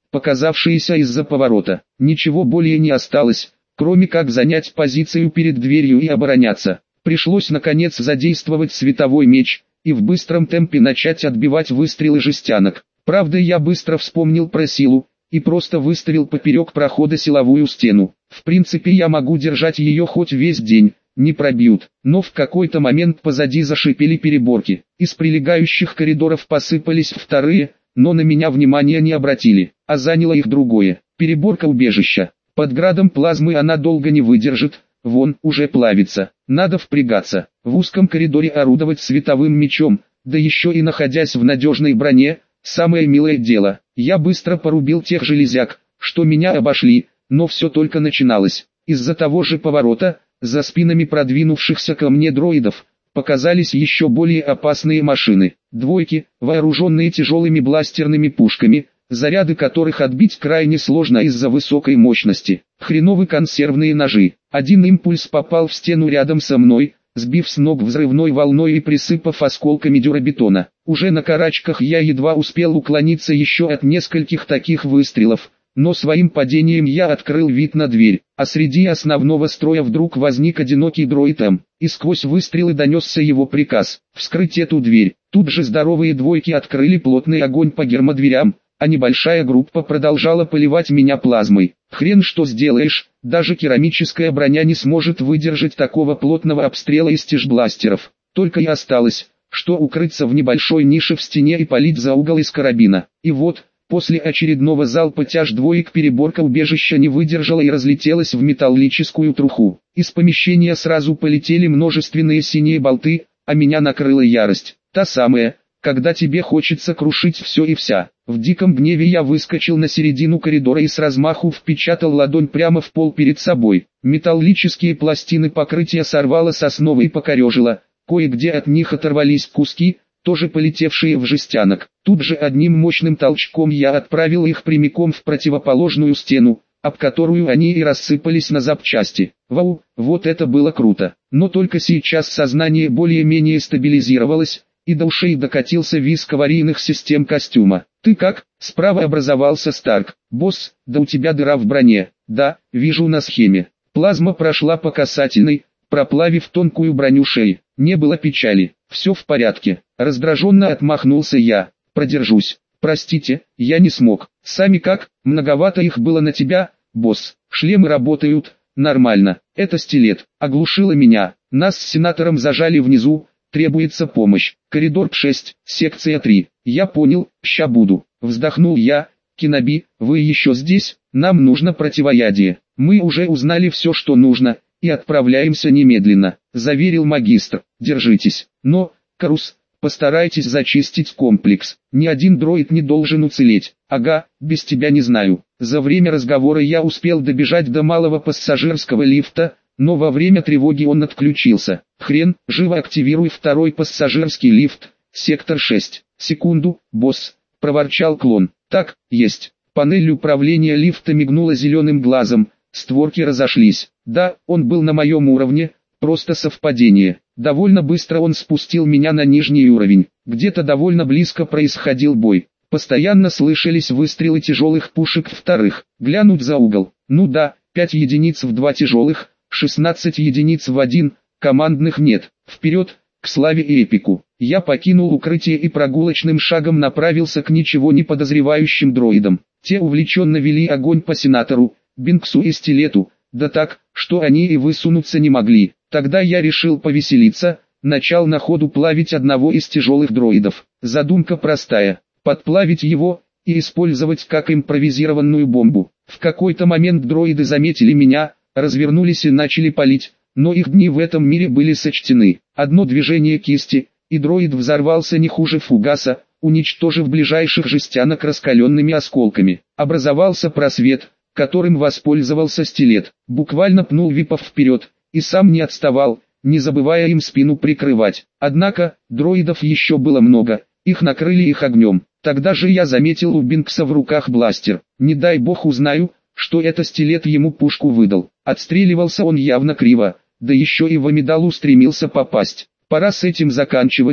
Speaker 1: показавшиеся из-за поворота. Ничего более не осталось, кроме как занять позицию перед дверью и обороняться. Пришлось наконец задействовать световой меч и в быстром темпе начать отбивать выстрелы жестянок. Правда, я быстро вспомнил про силу и просто выставил поперек прохода силовую стену. В принципе, я могу держать ее хоть весь день, не пробьют. Но в какой-то момент позади зашипели переборки. Из прилегающих коридоров посыпались вторые, но на меня внимания не обратили, а заняло их другое. Переборка убежища. Под градом плазмы она долго не выдержит, вон, уже плавится. Надо впрягаться. В узком коридоре орудовать световым мечом, да еще и находясь в надежной броне, самое милое дело. Я быстро порубил тех железяк, что меня обошли, но все только начиналось. Из-за того же поворота, за спинами продвинувшихся ко мне дроидов, показались еще более опасные машины. Двойки, вооруженные тяжелыми бластерными пушками, заряды которых отбить крайне сложно из-за высокой мощности. Хреновые консервные ножи. Один импульс попал в стену рядом со мной, сбив с ног взрывной волной и присыпав осколками дюрабетона. Уже на карачках я едва успел уклониться еще от нескольких таких выстрелов, но своим падением я открыл вид на дверь, а среди основного строя вдруг возник одинокий дроид М, и сквозь выстрелы донесся его приказ – вскрыть эту дверь. Тут же здоровые двойки открыли плотный огонь по гермодверям, а небольшая группа продолжала поливать меня плазмой. Хрен что сделаешь, даже керамическая броня не сможет выдержать такого плотного обстрела из тяжбластеров. Только и осталось, что укрыться в небольшой нише в стене и палить за угол из карабина. И вот, после очередного залпа тяж двоек переборка убежища не выдержала и разлетелась в металлическую труху. Из помещения сразу полетели множественные синие болты, а меня накрыла ярость. Та самая, когда тебе хочется крушить все и вся. В диком гневе я выскочил на середину коридора и с размаху впечатал ладонь прямо в пол перед собой. Металлические пластины покрытия сорвало с основы и покорежило, кое-где от них оторвались куски, тоже полетевшие в жестянок. Тут же одним мощным толчком я отправил их прямиком в противоположную стену, об которую они и рассыпались на запчасти. Вау, вот это было круто. Но только сейчас сознание более-менее стабилизировалось, и до ушей докатился визг аварийных систем костюма. «Ты как?» — справа образовался Старк. «Босс, да у тебя дыра в броне». «Да, вижу на схеме». Плазма прошла по касательной, проплавив тонкую броню шеи. Не было печали. «Все в порядке». Раздраженно отмахнулся я. «Продержусь». «Простите, я не смог». «Сами как? Многовато их было на тебя, босс». «Шлемы работают. Нормально. Это стилет». Оглушило меня. Нас с сенатором зажали внизу. Требуется помощь. Коридор шесть, секция три. Я понял, ща буду. Вздохнул я. Киноби, вы еще здесь? Нам нужно противоядие. Мы уже узнали все, что нужно, и отправляемся немедленно. Заверил магистр. Держитесь. Но, Карус, постарайтесь зачистить комплекс. Ни один дроид не должен уцелеть. Ага, без тебя не знаю. За время разговора я успел добежать до малого пассажирского лифта, но во время тревоги он отключился. Хрен, живо активируй второй пассажирский лифт, сектор шесть. Секунду, босс, проворчал клон. Так, есть. Панель управления лифта мигнула зеленым глазом, створки разошлись. Да, он был на моем уровне, просто совпадение. Довольно быстро он спустил меня на нижний уровень. Где-то довольно близко происходил бой. Постоянно слышались выстрелы тяжелых пушек вторых. Глянуть за угол. Ну да, пять единиц в два тяжелых, шестнадцать единиц в один, командных нет. Вперед, к славе и эпику. Я покинул укрытие и прогулочным шагом направился к ничего не подозревающим дроидам. Те увлеченно вели огонь по сенатору, Бинксу и Стилету, да так, что они и высунуться не могли. Тогда я решил повеселиться, начал на ходу плавить одного из тяжелых дроидов. Задумка простая: подплавить его и использовать как импровизированную бомбу. В какой-то момент дроиды заметили меня, развернулись и начали палить, но их дни в этом мире были сочтены. Одно движение кисти, и дроид взорвался не хуже фугаса, уничтожив ближайших жестянок раскаленными осколками. Образовался просвет, которым воспользовался Стилет. Буквально пнул випов вперед, и сам не отставал, не забывая им спину прикрывать. Однако, дроидов еще было много, их накрыли их огнем. Тогда же я заметил у Бинкса в руках бластер. Не дай бог узнаю, что это Стилет ему пушку выдал. Отстреливался он явно криво, да еще и в амидалу стремился попасть. Пора с этим заканчивать,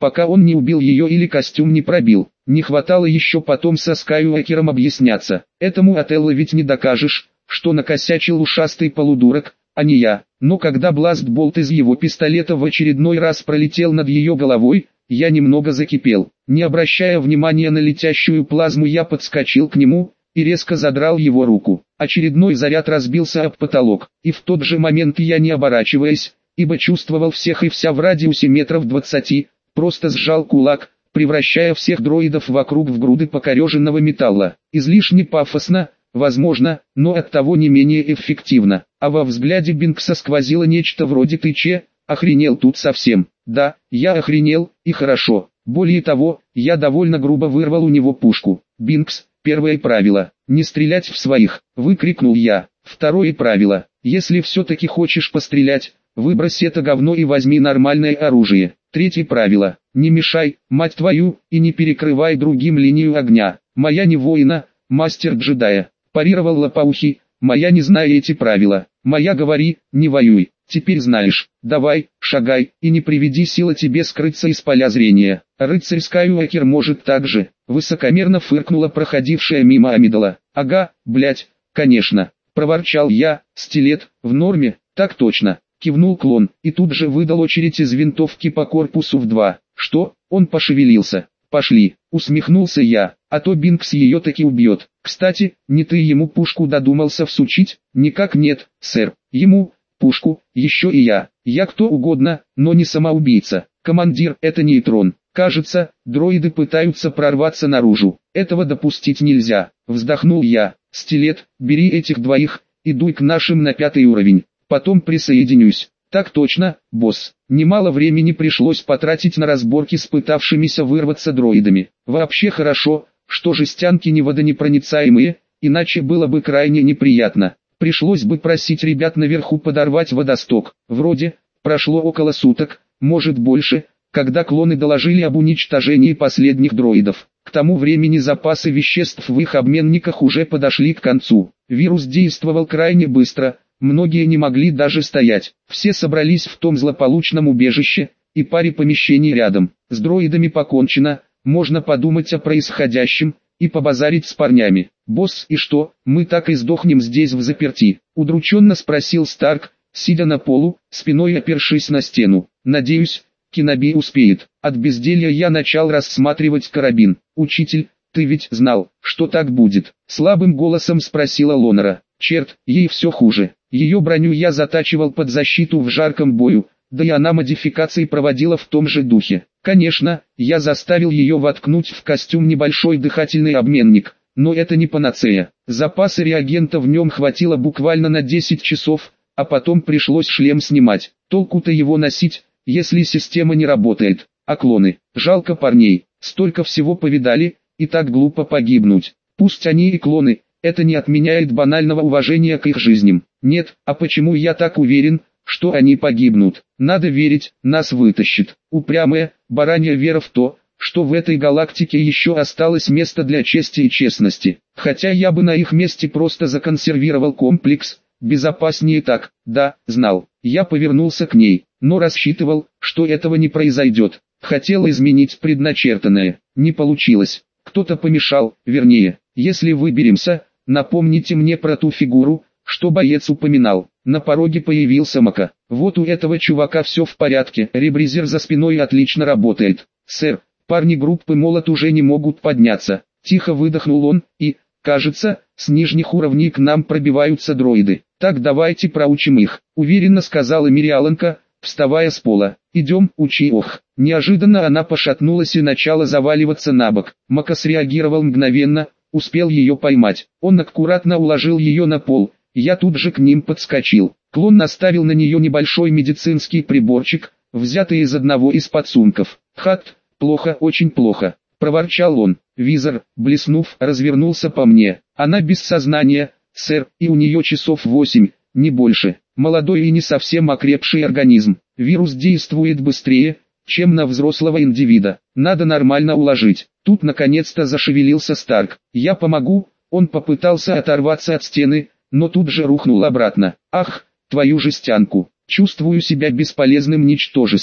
Speaker 1: пока он не убил ее или костюм не пробил. Не хватало еще потом со Скайуокером объясняться. Этому Отелло ведь не докажешь, что накосячил ушастый полудурок, а не я. Но когда бластболт из его пистолета в очередной раз пролетел над ее головой, я немного закипел. Не обращая внимания на летящую плазму, я подскочил к нему и резко задрал его руку. Очередной заряд разбился об потолок, и в тот же момент я, не оборачиваясь, ибо чувствовал всех и вся в радиусе метров двадцати, просто сжал кулак, превращая всех дроидов вокруг в груды покореженного металла. Излишне пафосно, возможно, но оттого не менее эффективно. А во взгляде Бинкса сквозило нечто вроде «ты че, охренел тут совсем?» Да, я охренел, и хорошо. Более того, я довольно грубо вырвал у него пушку. «Бинкс, первое правило – не стрелять в своих», – выкрикнул я. «Второе правило – если все-таки хочешь пострелять, выбрось это говно и возьми нормальное оружие». Третье правило – не мешай, мать твою, и не перекрывай другим линию огня. «Моя не воина, мастер джедая», – парировал Лопоухий. «Моя не знаю эти правила. Моя говори, не воюй. Теперь знаешь. Давай, шагай, и не приведи сила тебе скрыться из поля зрения». «Рыцарь Скайуокер может так же», — высокомерно фыркнула проходившая мимо Амидала. «Ага, блять, конечно», — проворчал я. «Стилет, в норме?» «Так точно», — кивнул клон, и тут же выдал очередь из винтовки по корпусу в два. «Что?» — он пошевелился. «Пошли», — усмехнулся я, — «а то Бинкс ее таки убьет». «Кстати, не ты ему пушку додумался всучить?» «Никак нет, сэр. Ему пушку, еще и я. Я кто угодно, но не самоубийца. Командир, это нейтрон. Кажется, дроиды пытаются прорваться наружу. Этого допустить нельзя». Вздохнул я. «Стилет, бери этих двоих и дуй к нашим на пятый уровень. Потом присоединюсь». «Так точно, босс». Немало времени пришлось потратить на разборки с пытавшимися вырваться дроидами. Вообще хорошо, что жестянки не водонепроницаемые, иначе было бы крайне неприятно. Пришлось бы просить ребят наверху подорвать водосток. Вроде, прошло около суток, может больше, когда клоны доложили об уничтожении последних дроидов. К тому времени запасы веществ в их обменниках уже подошли к концу. Вирус действовал крайне быстро. Многие не могли даже стоять. Все собрались в том злополучном убежище и паре помещений рядом. С дроидами покончено, можно подумать о происходящем и побазарить с парнями. «Босс, и что, мы так и сдохнем здесь взаперти?» — удрученно спросил Старк, сидя на полу, спиной опершись на стену. «Надеюсь, Кеноби успеет». От безделья я начал рассматривать карабин. «Учитель, ты ведь знал, что так будет?» — слабым голосом спросила Лонора. «Черт, ей все хуже. Ее броню я затачивал под защиту в жарком бою, да и она модификации проводила в том же духе. Конечно, я заставил ее воткнуть в костюм небольшой дыхательный обменник, но это не панацея. Запасы реагента в нем хватило буквально на десять часов, а потом пришлось шлем снимать. Толку-то его носить, если система не работает. А клоны, жалко парней, столько всего повидали, и так глупо погибнуть. Пусть они и клоны, это не отменяет банального уважения к их жизням. Нет, а почему я так уверен, что они погибнут? Надо верить, нас вытащит. Упрямая, баранья вера в то, что в этой галактике еще осталось место для чести и честности. Хотя я бы на их месте просто законсервировал комплекс, безопаснее так. Да, знал. Я повернулся к ней, но рассчитывал, что этого не произойдет. Хотел изменить предначертанное. Не получилось. Кто-то помешал, вернее, если выберемся, напомните мне про ту фигуру, что боец упоминал. На пороге появился Мака. Вот у этого чувака все в порядке, ребризер за спиной отлично работает. «Сэр, парни группы Молот уже не могут подняться», — тихо выдохнул он, и, кажется, с нижних уровней к нам пробиваются дроиды. «Так давайте проучим их», — уверенно сказала Мириаланка, вставая с пола. «Идем, учи». Ох, неожиданно она пошатнулась и начала заваливаться на бок. Мака среагировал мгновенно, успел ее поймать. Он аккуратно уложил ее на пол. Я тут же к ним подскочил. Клон наставил на нее небольшой медицинский приборчик, взятый из одного из подсумков. «Хат, плохо, очень плохо», — проворчал он. Визор, блеснув, развернулся по мне. «Она без сознания, сэр, и у нее часов восемь, не больше. Молодой и не совсем окрепший организм. Вирус действует быстрее, чем на взрослого индивида. Надо нормально уложить». Тут наконец-то зашевелился Старк. «Я помогу». Он попытался оторваться от стены, но тут же рухнул обратно. «Ах, твою жестянку! Чувствую себя бесполезным ничтожеством».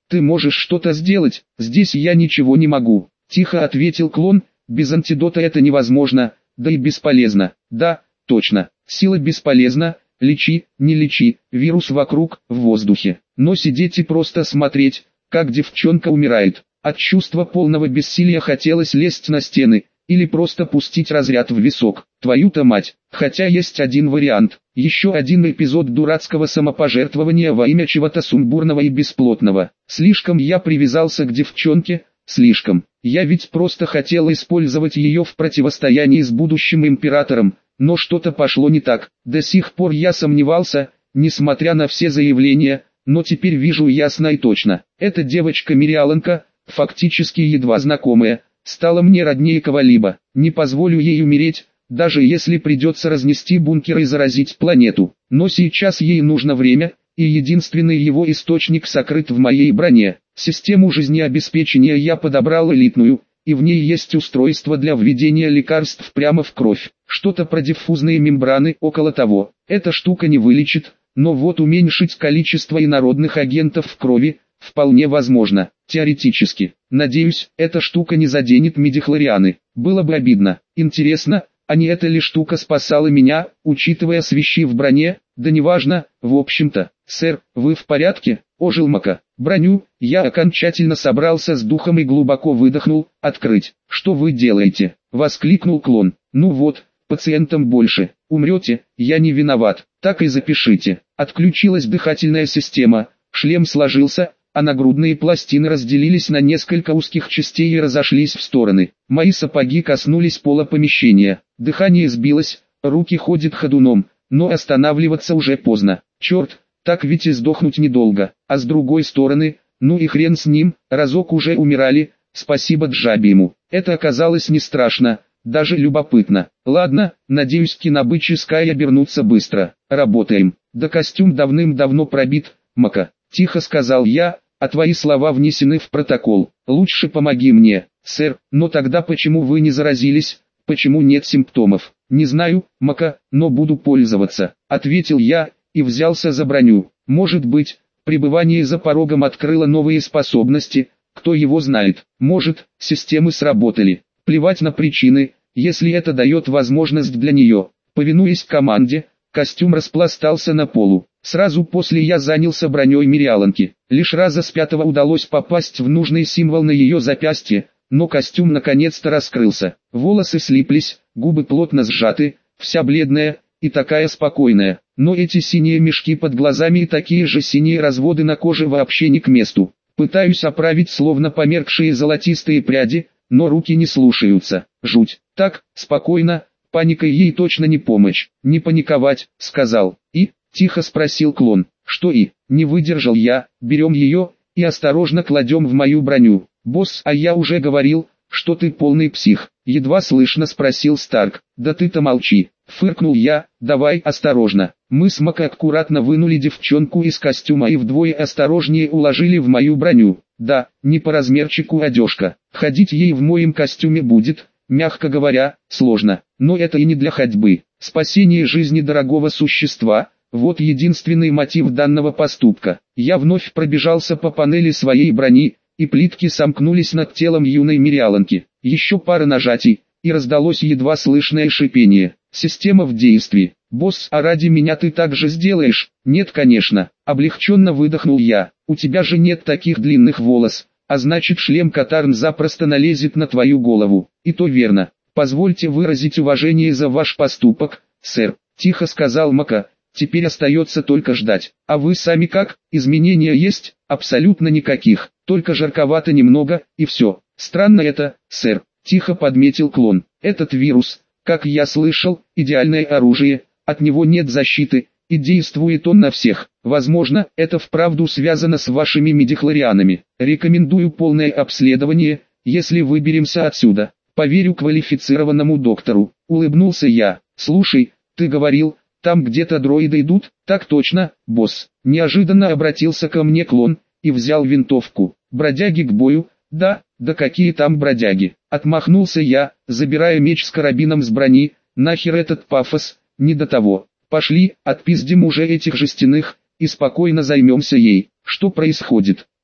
Speaker 1: Ты можешь что-то сделать, здесь я ничего не могу. Тихо ответил клон, без антидота это невозможно, да и бесполезно. Да, точно, сила бесполезна, лечи, не лечи, вирус вокруг, в воздухе. Но сидеть и просто смотреть, как девчонка умирает. От чувства полного бессилия хотелось лезть на стены, или просто пустить разряд в висок. Твою-то мать, хотя есть один вариант. Еще один эпизод дурацкого самопожертвования во имя чего-то сумбурного и бесплотного. Слишком я привязался к девчонке, слишком. Я ведь просто хотел использовать ее в противостоянии с будущим императором, но что-то пошло не так. До сих пор я сомневался, несмотря на все заявления, но теперь вижу ясно и точно. Эта девочка-мириаланка, фактически едва знакомая, стала мне роднее кого-либо. Не позволю ей умереть, даже если придется разнести бункер и заразить планету. Но сейчас ей нужно время, и единственный его источник сокрыт в моей броне. Систему жизнеобеспечения я подобрал элитную, и в ней есть устройство для введения лекарств прямо в кровь. Что-то про диффузные мембраны, около того. Эта штука не вылечит, но вот уменьшить количество инородных агентов в крови вполне возможно, теоретически. Надеюсь, эта штука не заденет мидихлорианы. Было бы обидно. Интересно, а не эта ли штука спасала меня, учитывая свищи в броне? Да неважно, в общем-то. Сэр, вы в порядке? Ожил Мака. Броню, я окончательно собрался с духом и глубоко выдохнул. Открыть. Что вы делаете? Воскликнул клон. Ну вот, пациентам больше. Умрете, я не виноват. Так и запишите. Отключилась дыхательная система, шлем сложился, а нагрудные пластины разделились на несколько узких частей и разошлись в стороны. Мои сапоги коснулись пола помещения. Дыхание сбилось, руки ходят ходуном, но останавливаться уже поздно. Черт, так ведь и сдохнуть недолго. А с другой стороны, ну и хрен с ним, разок уже умирали, спасибо Джабиму. Это оказалось не страшно, даже любопытно. Ладно, надеюсь Кинобычи Скай обернутся быстро. Работаем. Да костюм давным-давно пробит, Мака. Тихо сказал я, а твои слова внесены в протокол. Лучше помоги мне, сэр. Но тогда почему вы не заразились? Почему нет симптомов? Не знаю, Мака, но буду пользоваться, ответил я, и взялся за броню. Может быть, пребывание за порогом открыло новые способности, кто его знает. Может, системы сработали. Плевать на причины, если это дает возможность для нее. Повинуясь команде, костюм распластался на полу. Сразу после я занялся броней мириаланки. Лишь раза с пятого удалось попасть в нужный символ на ее запястье, но костюм наконец-то раскрылся. Волосы слиплись, губы плотно сжаты, вся бледная и такая спокойная. Но эти синие мешки под глазами и такие же синие разводы на коже вообще не к месту. Пытаюсь оправить словно померкшие золотистые пряди, но руки не слушаются. Жуть. Так, спокойно, паникой ей точно не помочь. Не паниковать, сказал. И, тихо спросил клон. Что и, не выдержал я, берем ее, и осторожно кладем в мою броню. Босс, а я уже говорил, что ты полный псих. Едва слышно спросил Старк. Да ты-то молчи. Фыркнул я, давай осторожно. Мы с Мака аккуратно вынули девчонку из костюма и вдвое осторожнее уложили в мою броню. Да, не по размерчику одежка. Ходить ей в моем костюме будет, мягко говоря, сложно. Но это и не для ходьбы. Спасение жизни дорогого существа – вот единственный мотив данного поступка. Я вновь пробежался по панели своей брони, и плитки сомкнулись над телом юной мириаланки. Еще пара нажатий, и раздалось едва слышное шипение. Система в действии. Босс, а ради меня ты так же сделаешь? Нет, конечно. Облегченно выдохнул я. У тебя же нет таких длинных волос, а значит шлем Катарн запросто налезет на твою голову. И то верно. Позвольте выразить уважение за ваш поступок, сэр. Тихо сказал Мака. Теперь остается только ждать. А вы сами как? Изменения есть? Абсолютно никаких. Только жарковато немного, и все. Странно это, сэр. Тихо подметил клон. Этот вирус, как я слышал, идеальное оружие, от него нет защиты, и действует он на всех. Возможно, это вправду связано с вашими мидихлорианами. Рекомендую полное обследование, если выберемся отсюда. Поверю квалифицированному доктору. Улыбнулся я. Слушай, ты говорил, там где-то дроиды идут? Так точно, босс. Неожиданно обратился ко мне клон, и взял винтовку. Бродяги к бою? Да, да какие там бродяги. Отмахнулся я, забирая меч с карабином с брони. Нахер этот пафос, не до того. Пошли, отпиздим уже этих жестяных, и спокойно займемся ей. Что происходит?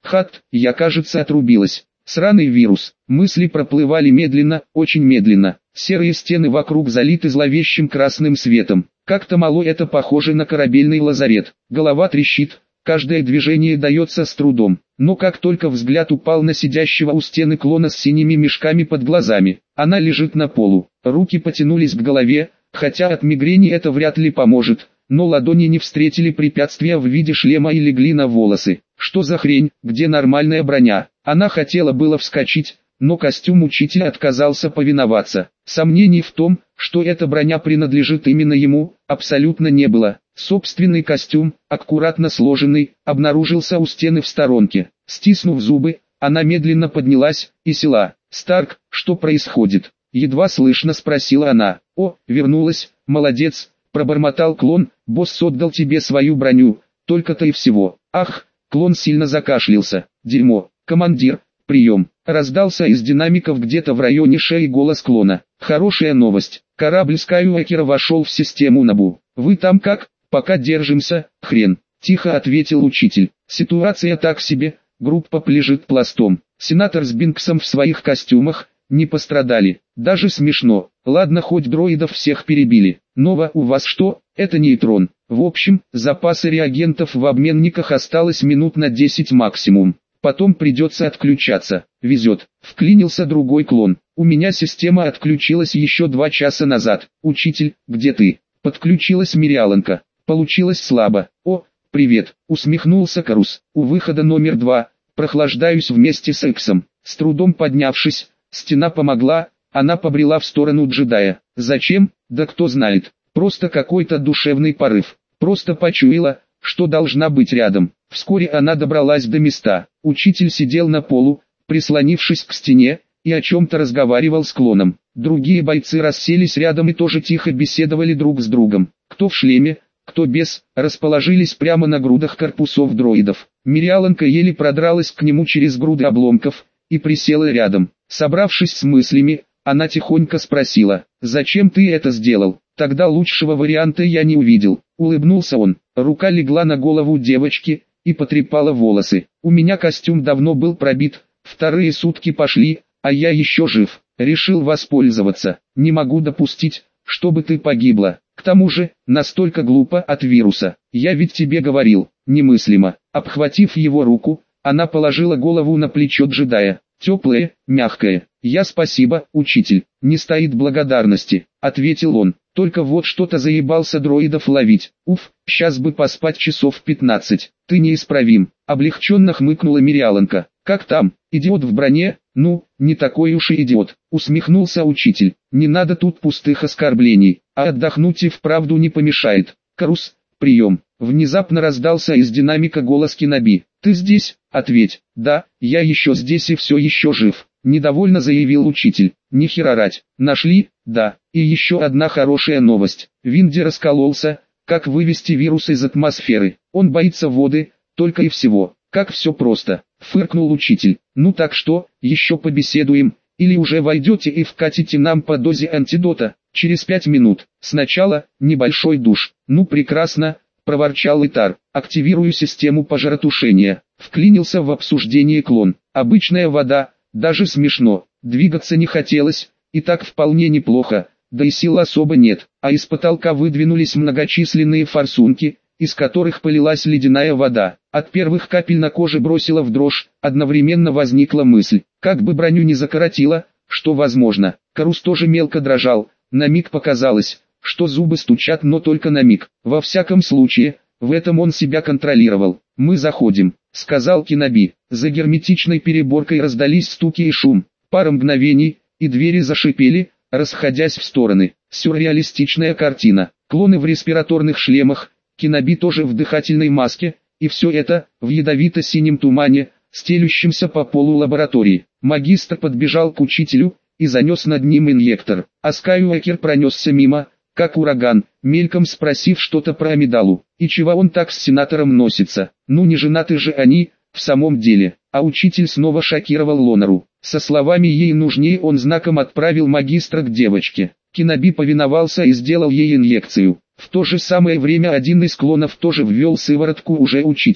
Speaker 1: Хат, я кажется отрубилась. Сраный вирус. Мысли проплывали медленно, очень медленно. Серые стены вокруг залиты зловещим красным светом. Как-то мало это похоже на корабельный лазарет. Голова трещит, каждое движение дается с трудом. Но как только взгляд упал на сидящего у стены клона с синими мешками под глазами, она лежит на полу. Руки потянулись к голове, хотя от мигрени это вряд ли поможет. Но ладони не встретили препятствия в виде шлема и легли на волосы. Что за хрень, где нормальная броня? Она хотела было вскочить, но костюм учителя отказался повиноваться. Сомнений в том, что эта броня принадлежит именно ему, абсолютно не было. Собственный костюм, аккуратно сложенный, обнаружился у стены в сторонке. Стиснув зубы, она медленно поднялась и села. «Старк, что происходит?» Едва слышно спросила она. «О, вернулась, молодец», пробормотал клон, «босс отдал тебе свою броню, только-то и всего». «Ах», клон сильно закашлялся. «Дерьмо, командир, прием». Раздался из динамиков где-то в районе шеи голос клона. «Хорошая новость, корабль Скайуокера вошел в систему Набу. Вы там как? Пока держимся, хрен», тихо ответил учитель. «Ситуация так себе, группа лежит пластом. Сенатор с Бинксом в своих костюмах не пострадали. Даже смешно. Ладно, хоть дроидов всех перебили. Нова, у вас что? Это нейтрон. В общем, запасы реагентов в обменниках осталось минут на десять максимум. Потом придется отключаться. Везет». Вклинился другой клон. «У меня система отключилась еще два часа назад. Учитель, где ты?» Подключилась Мириаланка. Получилось слабо. «О, привет», усмехнулся Карус. «У выхода номер два. Прохлаждаюсь вместе с Эксом». С трудом поднявшись, стена помогла, она побрела в сторону джедая. Зачем? Да кто знает. Просто какой-то душевный порыв. Просто почуяла, что должна быть рядом. Вскоре она добралась до места. Учитель сидел на полу, прислонившись к стене, и о чем-то разговаривал с клоном. Другие бойцы расселись рядом и тоже тихо беседовали друг с другом. Кто в шлеме, кто без, расположились прямо на грудах корпусов дроидов. Мириаланка еле продралась к нему через груды обломков и присела рядом. Собравшись с мыслями, она тихонько спросила: «Зачем ты это сделал?» «Тогда лучшего варианта я не увидел», — улыбнулся он. Рука легла на голову девочки и потрепала волосы. «У меня костюм давно был пробит, вторые сутки пошли, а я еще жив. Решил воспользоваться. Не могу допустить, чтобы ты погибла. К тому же, настолько глупо от вируса. Я ведь тебе говорил, немыслимо». Обхватив его руку, она положила голову на плечо джедая. Теплое, мягкое. «Я спасибо, учитель, не стоит благодарности», — ответил он. «Только вот что-то заебался дроидов ловить. Уф, сейчас бы поспать часов пятнадцать. Ты неисправим», — облегченно хмыкнула Мириаланка. «Как там, идиот в броне?» «Ну, не такой уж и идиот», — усмехнулся учитель. «Не надо тут пустых оскорблений, а отдохнуть и вправду не помешает». «Карус, прием». Внезапно раздался из динамика голос Киноби. «Ты здесь? Ответь». «Да, я еще здесь и все еще жив», — недовольно заявил учитель. «Не херорать. Нашли?» «Да. И еще одна хорошая новость. Винди раскололся. Как вывести вирус из атмосферы? Он боится воды, только и всего». «Как все просто», — фыркнул учитель. «Ну так что, еще побеседуем, или уже войдете и вкатите нам по дозе антидота?» «Через пять минут. Сначала, небольшой душ». «Ну прекрасно», — проворчал Итар. «Активирую систему пожаротушения». Вклинился в обсуждение клон. «Обычная вода, даже смешно. Двигаться не хотелось, и так вполне неплохо, да и сил особо нет». А из потолка выдвинулись многочисленные форсунки, из которых полилась ледяная вода. От первых капель на коже бросила в дрожь, одновременно возникла мысль, как бы броню не закоротило, что возможно. Карус тоже мелко дрожал, на миг показалось, что зубы стучат, но только на миг. Во всяком случае, в этом он себя контролировал. «Мы заходим», — сказал Киноби. За герметичной переборкой раздались стуки и шум. Пара мгновений, и двери зашипели, расходясь в стороны. Сюрреалистичная картина. Клоны в респираторных шлемах, Киноби тоже в дыхательной маске, и все это в ядовито-синем тумане, стелющемся по полу лаборатории. Магистр подбежал к учителю и занес над ним инъектор, а Скайуокер пронесся мимо, как ураган, мельком спросив что-то про Амидалу. И чего он так с сенатором носится? Ну не женаты же они, в самом деле. А учитель снова шокировал Лонару. Со словами «ей нужнее» он знаком отправил магистра к девочке. Киноби повиновался и сделал ей инъекцию. В то же самое время один из клонов тоже ввел сыворотку уже учителю.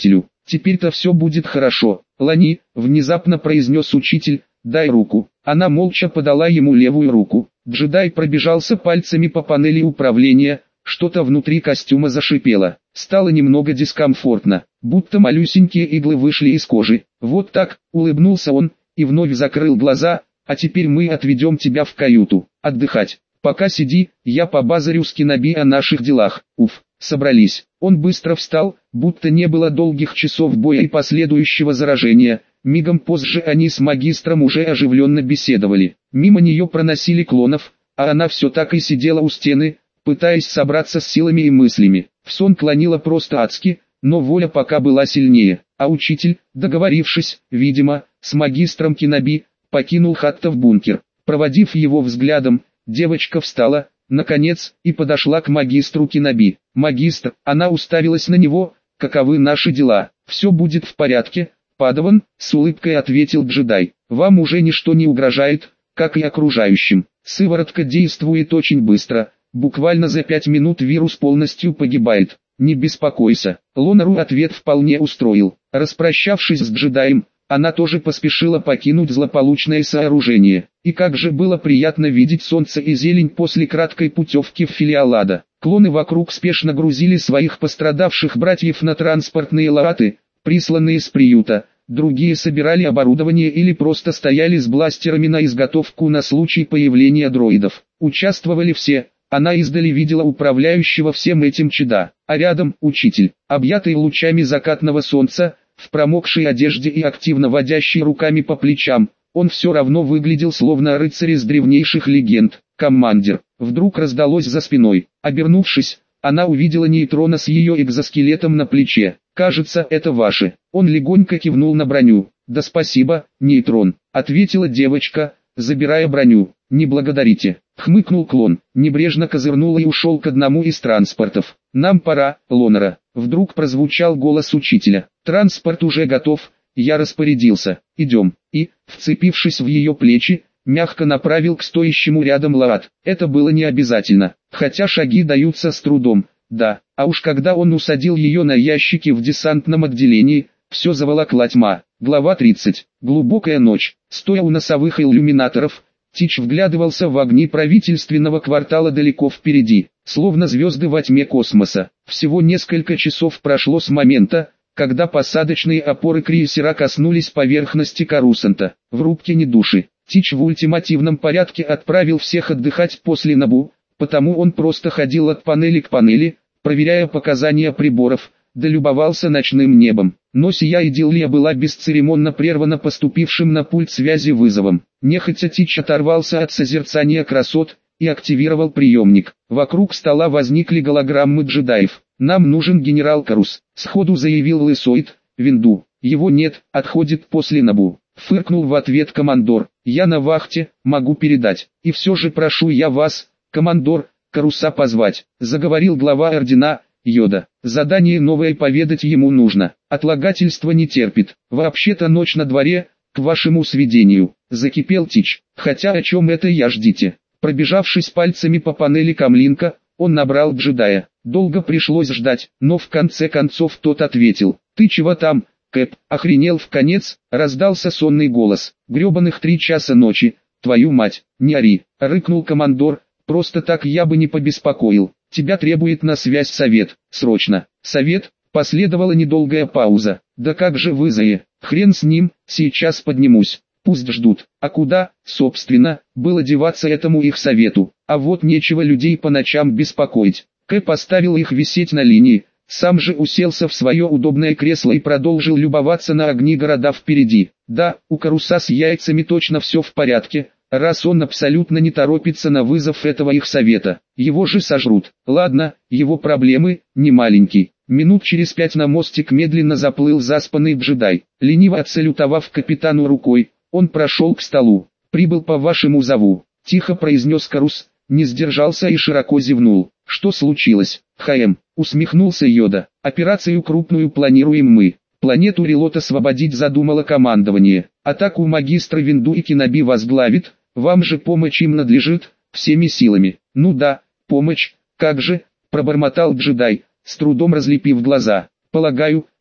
Speaker 1: теперь-то все будет хорошо. Лани, внезапно произнес учитель, дай руку. Она молча подала ему левую руку. Джедай пробежался пальцами по панели управления, что-то внутри костюма зашипело. Стало немного дискомфортно, будто малюсенькие иглы вышли из кожи. Вот так, улыбнулся он, и вновь закрыл глаза, а теперь мы отведем тебя в каюту, отдыхать. Пока сиди, я побазарю с Киноби о наших делах. Уф, собрались. Он быстро встал, будто не было долгих часов боя и последующего заражения. Мигом позже они с магистром уже оживленно беседовали. Мимо нее проносили клонов, а она все так и сидела у стены, пытаясь собраться с силами и мыслями. В сон клонила просто адски, но воля пока была сильнее. А учитель, договорившись, видимо, с магистром Киноби, покинул Хаттов бункер. Проводив его взглядом, девочка встала, наконец, и подошла к магистру Киноби. «Магистр», она уставилась на него, «каковы наши дела?» «Все будет в порядке, Падаван», с улыбкой ответил джедай. «Вам уже ничто не угрожает, как и окружающим. Сыворотка действует очень быстро, буквально за пять минут вирус полностью погибает. Не беспокойся». Лонару ответ вполне устроил. Распрощавшись с джедаем, она тоже поспешила покинуть злополучное сооружение. И как же было приятно видеть солнце и зелень после краткой путевки в филиал ада. Клоны вокруг спешно грузили своих пострадавших братьев на транспортные лааты, присланные с приюта. Другие собирали оборудование или просто стояли с бластерами на изготовку на случай появления дроидов. Участвовали все. Она издали видела управляющего всем этим чуда. А рядом учитель, объятый лучами закатного солнца, в промокшей одежде и активно водящий руками по плечам, он все равно выглядел словно рыцарь из древнейших легенд. «Командир!» Вдруг раздалось за спиной. Обернувшись, она увидела нейтрона с ее экзоскелетом на плече. «Кажется, это ваши». Он легонько кивнул на броню. «Да спасибо, нейтрон», — ответила девочка, забирая броню. «Не благодарите», — хмыкнул клон, небрежно козырнул и ушел к одному из транспортов. «Нам пора, Лонара». Вдруг прозвучал голос учителя. «Транспорт уже готов, я распорядился, идем». И, вцепившись в ее плечи, мягко направил к стоящему рядом лаат. Это было не обязательно, хотя шаги даются с трудом, да. А уж когда он усадил ее на ящики в десантном отделении, все заволокла тьма. Глава тридцать. Глубокая ночь. Стоя у носовых иллюминаторов, Тич вглядывался в огни правительственного квартала далеко впереди, словно звезды во тьме космоса. Всего несколько часов прошло с момента, когда посадочные опоры крейсера коснулись поверхности Корусанта. В рубке ни души. Тич в ультимативном порядке отправил всех отдыхать после Набу, потому он просто ходил от панели к панели, проверяя показания приборов, да любовался ночным небом. Но сия идиллия была бесцеремонно прервана поступившим на пульт связи вызовом. Нехотя Тич оторвался от созерцания красот и активировал приемник. Вокруг стола возникли голограммы джедаев. «Нам нужен генерал Карус», — сходу заявил Лысоид. «Винду, его нет, отходит после Набу». Фыркнул в ответ командор. «Я на вахте, могу передать. И все же прошу я вас, командор, Каруса позвать», — заговорил глава ордена, Йода. «Задание новое поведать ему нужно. Отлагательство не терпит. Вообще-то ночь на дворе, к вашему сведению», — закипел Тич. «Хотя о чем это я ждите?» Пробежавшись пальцами по панели камлинка, он набрал джедая. Долго пришлось ждать, но в конце концов тот ответил. «Ты чего там, Кэп?» «Охренел в конец», — раздался сонный голос. «Гребаных три часа ночи, твою мать, не ори», — рыкнул командор. «Просто так я бы не побеспокоил. Тебя требует на связь совет, срочно». «Совет?» Последовала недолгая пауза. «Да как же вы, Зае? Хрен с ним, сейчас поднимусь. Пусть ждут». А куда, собственно, было деваться этому их совету? А вот нечего людей по ночам беспокоить. Кэп поставил их висеть на линии, сам же уселся в свое удобное кресло и продолжил любоваться на огни города впереди. Да, у Каруса с яйцами точно все в порядке, раз он абсолютно не торопится на вызов этого их совета. Его же сожрут. Ладно, его проблемы не маленькие. Минут через пять на мостик медленно заплыл заспанный джедай. Лениво отсалютовав капитану рукой, он прошел к столу. «Прибыл по вашему зову», — тихо произнес Карус, не сдержался и широко зевнул. «Что случилось, ХМ?» — усмехнулся Йода. «Операцию крупную планируем мы. Планету Релот освободить задумало командование. Атаку магистра Винду и Киноби возглавит, вам же помощь им надлежит, всеми силами». «Ну да, помощь, как же», — пробормотал джедай, с трудом разлепив глаза. «Полагаю,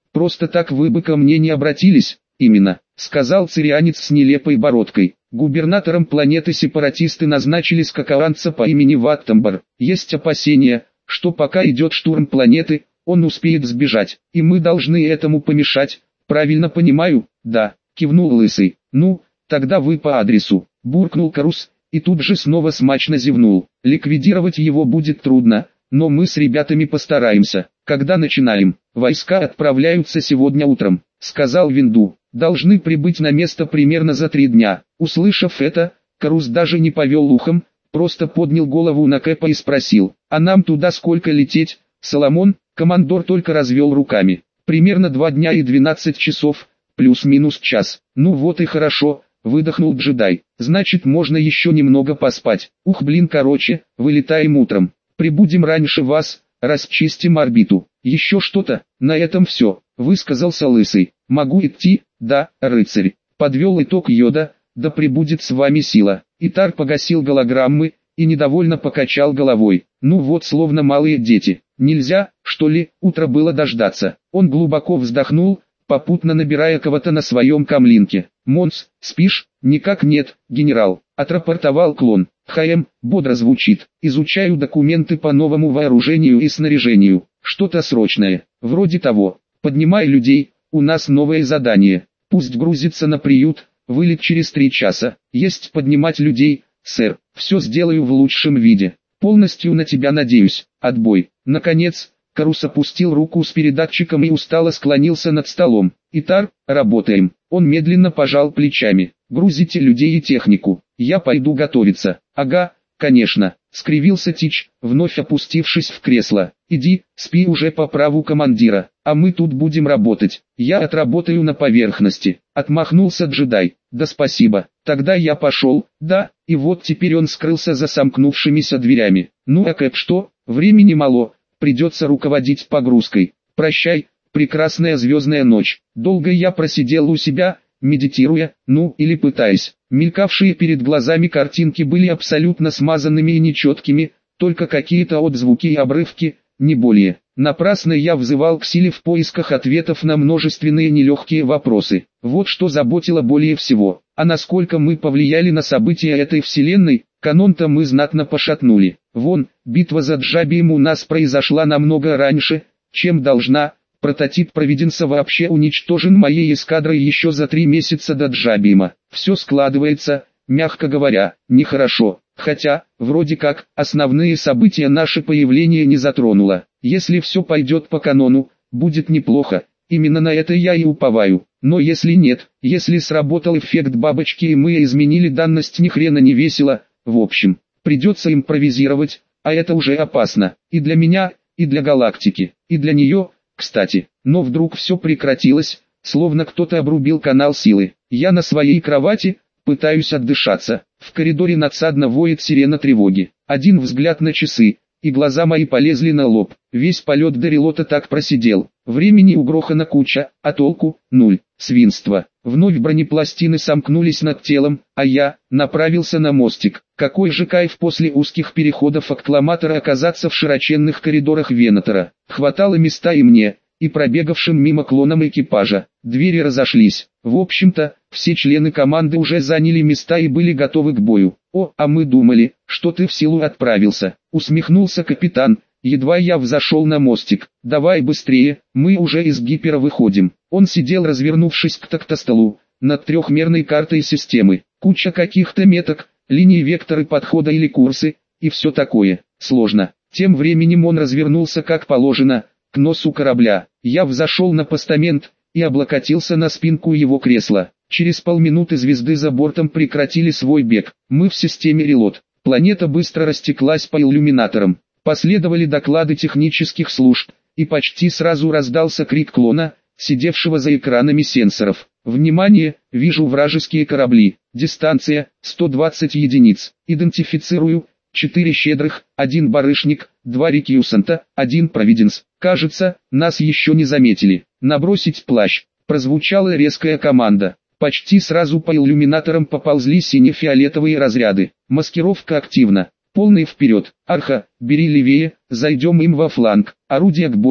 Speaker 1: Просто так вы бы ко мне не обратились. Именно, сказал цирианец с нелепой бородкой. Губернатором планеты сепаратисты назначили скакаланца по имени Ваттамбар. Есть опасения, что пока идет штурм планеты, он успеет сбежать, и мы должны этому помешать. Правильно понимаю? Да, кивнул Лысый. Ну, тогда вы по адресу, буркнул Карус, и тут же снова смачно зевнул. Ликвидировать его будет трудно, но мы с ребятами постараемся. Когда начинаем? Войска отправляются сегодня утром, сказал Винду. Должны прибыть на место примерно за три дня. Услышав это, Карус даже не повел ухом, просто поднял голову на Кэпа и спросил: а нам туда сколько лететь, Соломон? Командор только развел руками. Примерно два дня и двенадцать часов, плюс-минус час. Ну вот и хорошо, выдохнул джедай. Значит, можно еще немного поспать. Ух, блин, короче, вылетаем утром. Прибудем раньше вас, расчистим орбиту. Еще что-то? На этом все, высказался Лысый. Могу идти? Да, рыцарь. Подвел итог Йода. Да пребудет с вами сила. Итар погасил голограммы и недовольно покачал головой. Ну вот, словно малые дети. Нельзя, что ли, утро было дождаться. Он глубоко вздохнул, попутно набирая кого-то на своем камлинке. «Монс, спишь?» «Никак нет, генерал», — отрапортовал клон. «ХМ, бодро звучит. Изучаю документы по новому вооружению и снаряжению. Что-то срочное. Вроде того. Поднимай людей, у нас новое задание. Пусть грузится на приют, вылет через три часа. Есть поднимать людей, сэр. Все сделаю в лучшем виде. Полностью на тебя надеюсь. Отбой». Наконец, Карус опустил руку с передатчиком и устало склонился над столом. «Итар, работаем». Он медленно пожал плечами. «Грузите людей и технику. Я пойду готовиться». «Ага, конечно», — скривился Тич, вновь опустившись в кресло. «Иди, спи уже по праву командира, а мы тут будем работать. Я отработаю на поверхности», — отмахнулся джедай. «Да спасибо, тогда я пошел». «Да», и вот теперь он скрылся за сомкнувшимися дверями. «Ну а Кэп что? Времени мало, придется руководить погрузкой. Прощай, прекрасная звездная ночь». Долго я просидел у себя, медитируя, ну или пытаясь. Мелькавшие перед глазами картинки были абсолютно смазанными и нечеткими, только какие-то отзвуки и обрывки, не более. Напрасно я взывал к силе в поисках ответов на множественные нелегкие вопросы. Вот что заботило более всего. А насколько мы повлияли на события этой вселенной, канон-то мы знатно пошатнули. Вон, битва за Джабием у нас произошла намного раньше, чем должна. Прототип Провиденса вообще уничтожен моей эскадрой еще за три месяца до Джабиема. Все складывается, мягко говоря, нехорошо. Хотя, вроде как, основные события наше появление не затронуло. Если все пойдет по канону, будет неплохо. Именно на это я и уповаю. Но если нет, если сработал эффект бабочки и мы изменили данность, ни хрена не весело. В общем, придется импровизировать, а это уже опасно. И для меня, и для галактики, и для нее, кстати. Но вдруг все прекратилось, словно кто-то обрубил канал силы. Я на своей кровати, пытаюсь отдышаться. В коридоре надсадно воет сирена тревоги. Один взгляд на часы, и глаза мои полезли на лоб. Весь полет до релота так просидел. Времени у Грохана куча, а толку – нуль. Свинство. Вновь бронепластины сомкнулись над телом, а я направился на мостик. Какой же кайф после узких переходов аккламатора оказаться в широченных коридорах Венатора. Хватало места и мне, и пробегавшим мимо клонам экипажа. Двери разошлись. В общем-то, все члены команды уже заняли места и были готовы к бою. «О, а мы думали, что ты в силу отправился», — усмехнулся капитан. Едва я взошел на мостик. «Давай быстрее, мы уже из гипера выходим». Он сидел, развернувшись к тактостолу, над трехмерной картой системы. Куча каких-то меток, линии, векторы подхода или курсы, и все такое. Сложно. Тем временем он развернулся как положено, к носу корабля. Я взошел на постамент и облокотился на спинку его кресла. Через полминуты звезды за бортом прекратили свой бег. Мы в системе релот. Планета быстро растеклась по иллюминаторам. Последовали доклады технических служб, и почти сразу раздался крик клона, сидевшего за экранами сенсоров. «Внимание, вижу вражеские корабли. Дистанция, сто двадцать единиц. Идентифицирую, четыре щедрых, один барышник, два рекьюсанта, один провиденс. Кажется, нас еще не заметили. Набросить плащ». Прозвучала резкая команда. Почти сразу по иллюминаторам поползли сине-фиолетовые разряды. Маскировка активна. Полный вперед. Арха, бери левее, зайдем им во фланг. Орудия к бою.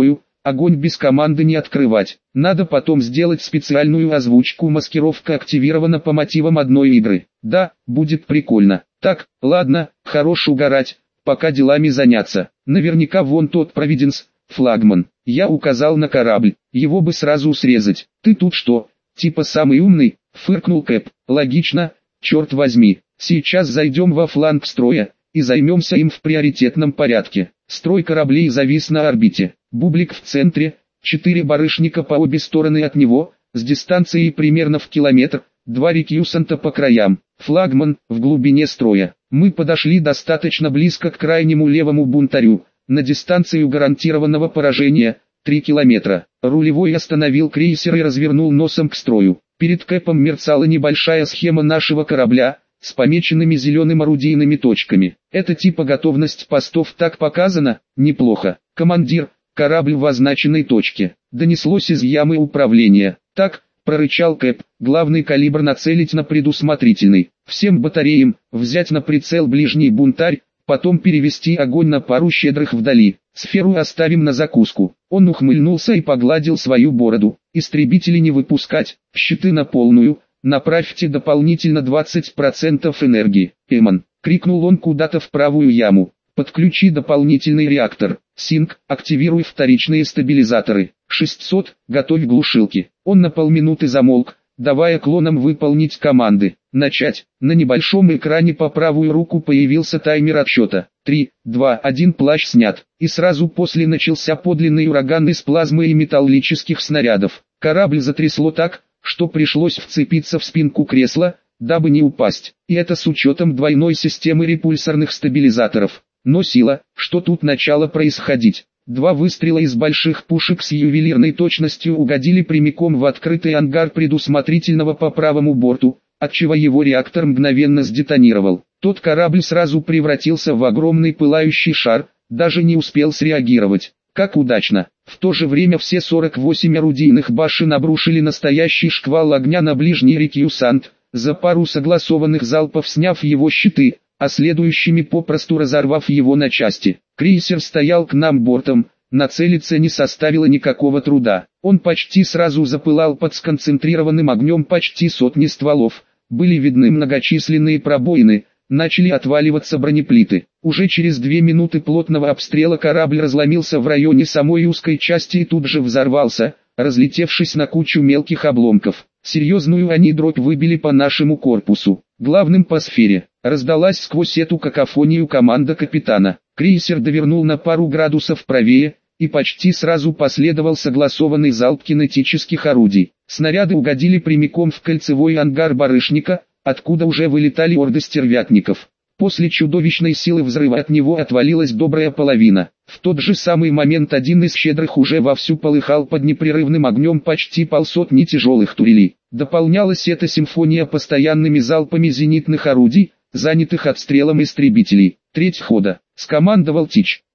Speaker 1: огонь без команды не открывать. Надо потом сделать специальную озвучку, маскировка активирована по мотивам одной игры. Да, будет прикольно. Так, ладно, хорош угорать, пока делами заняться. Наверняка вон тот Провиденс, флагман. Я указал на корабль, его бы сразу срезать. Ты тут что, типа самый умный? Фыркнул Кэп. Логично, черт возьми. Сейчас зайдем во фланг строя и займемся им в приоритетном порядке. Строй кораблей завис на орбите. Бублик в центре, четыре барышника по обе стороны от него, с дистанцией примерно в километр, два рекьюсанта по краям. Флагман в глубине строя. Мы подошли достаточно близко к крайнему левому бунтарю, на дистанцию гарантированного поражения, три километра. Рулевой остановил крейсер и развернул носом к строю. Перед Кэпом мерцала небольшая схема нашего корабля, с помеченными зеленым орудийными точками. Это типа готовность постов так показано? Неплохо. Командир, корабль в означенной точке. Донеслось из ямы управления. Так, прорычал Кэп, главный калибр нацелить на предусмотрительный. Всем батареям, взять на прицел ближний бунтарь, потом перевести огонь на пару щедрых вдали. Сферу оставим на закуску. Он ухмыльнулся и погладил свою бороду. Истребители не выпускать, щиты на полную. Направьте дополнительно двадцать процентов энергии. Эмон, крикнул он куда-то в правую яму. Подключи дополнительный реактор. Синк, активируй вторичные стабилизаторы. шестьсот, готовь глушилки. Он на полминуты замолк, давая клонам выполнить команды. Начать. На небольшом экране по правую руку появился таймер отсчета. три, два, один, плащ снят. И сразу после начался подлинный ураган из плазмы и металлических снарядов. Корабль затрясло так, что пришлось вцепиться в спинку кресла, дабы не упасть. И это с учетом двойной системы репульсорных стабилизаторов. Но сила, что тут начало происходить. Два выстрела из больших пушек с ювелирной точностью угодили прямиком в открытый ангар предусмотрительного по правому борту, отчего его реактор мгновенно сдетонировал. Тот корабль сразу превратился в огромный пылающий шар, даже не успел среагировать. Как удачно. В то же время все сорок восемь орудийных башен обрушили настоящий шквал огня на ближний рекьюсант, за пару согласованных залпов сняв его щиты, а следующими попросту разорвав его на части. Крейсер стоял к нам бортом, нацелиться не составило никакого труда. Он почти сразу запылал под сконцентрированным огнем почти сотни стволов, были видны многочисленные пробоины, начали отваливаться бронеплиты. Уже через две минуты плотного обстрела корабль разломился в районе самой узкой части и тут же взорвался, разлетевшись на кучу мелких обломков. Серьезную они дробь выбили по нашему корпусу. Главным по сфере. Раздалась сквозь эту какофонию команда капитана. Крейсер довернул на пару градусов правее, и почти сразу последовал согласованный залп кинетических орудий. Снаряды угодили прямиком в кольцевой ангар барышника, откуда уже вылетали орды стервятников. После чудовищной силы взрыва от него отвалилась добрая половина. В тот же самый момент один из щедрых уже вовсю полыхал под непрерывным огнем почти полсотни тяжелых турелей. Дополнялась эта симфония постоянными залпами зенитных орудий, занятых отстрелом истребителей. Треть хода. Скомандовал Тич.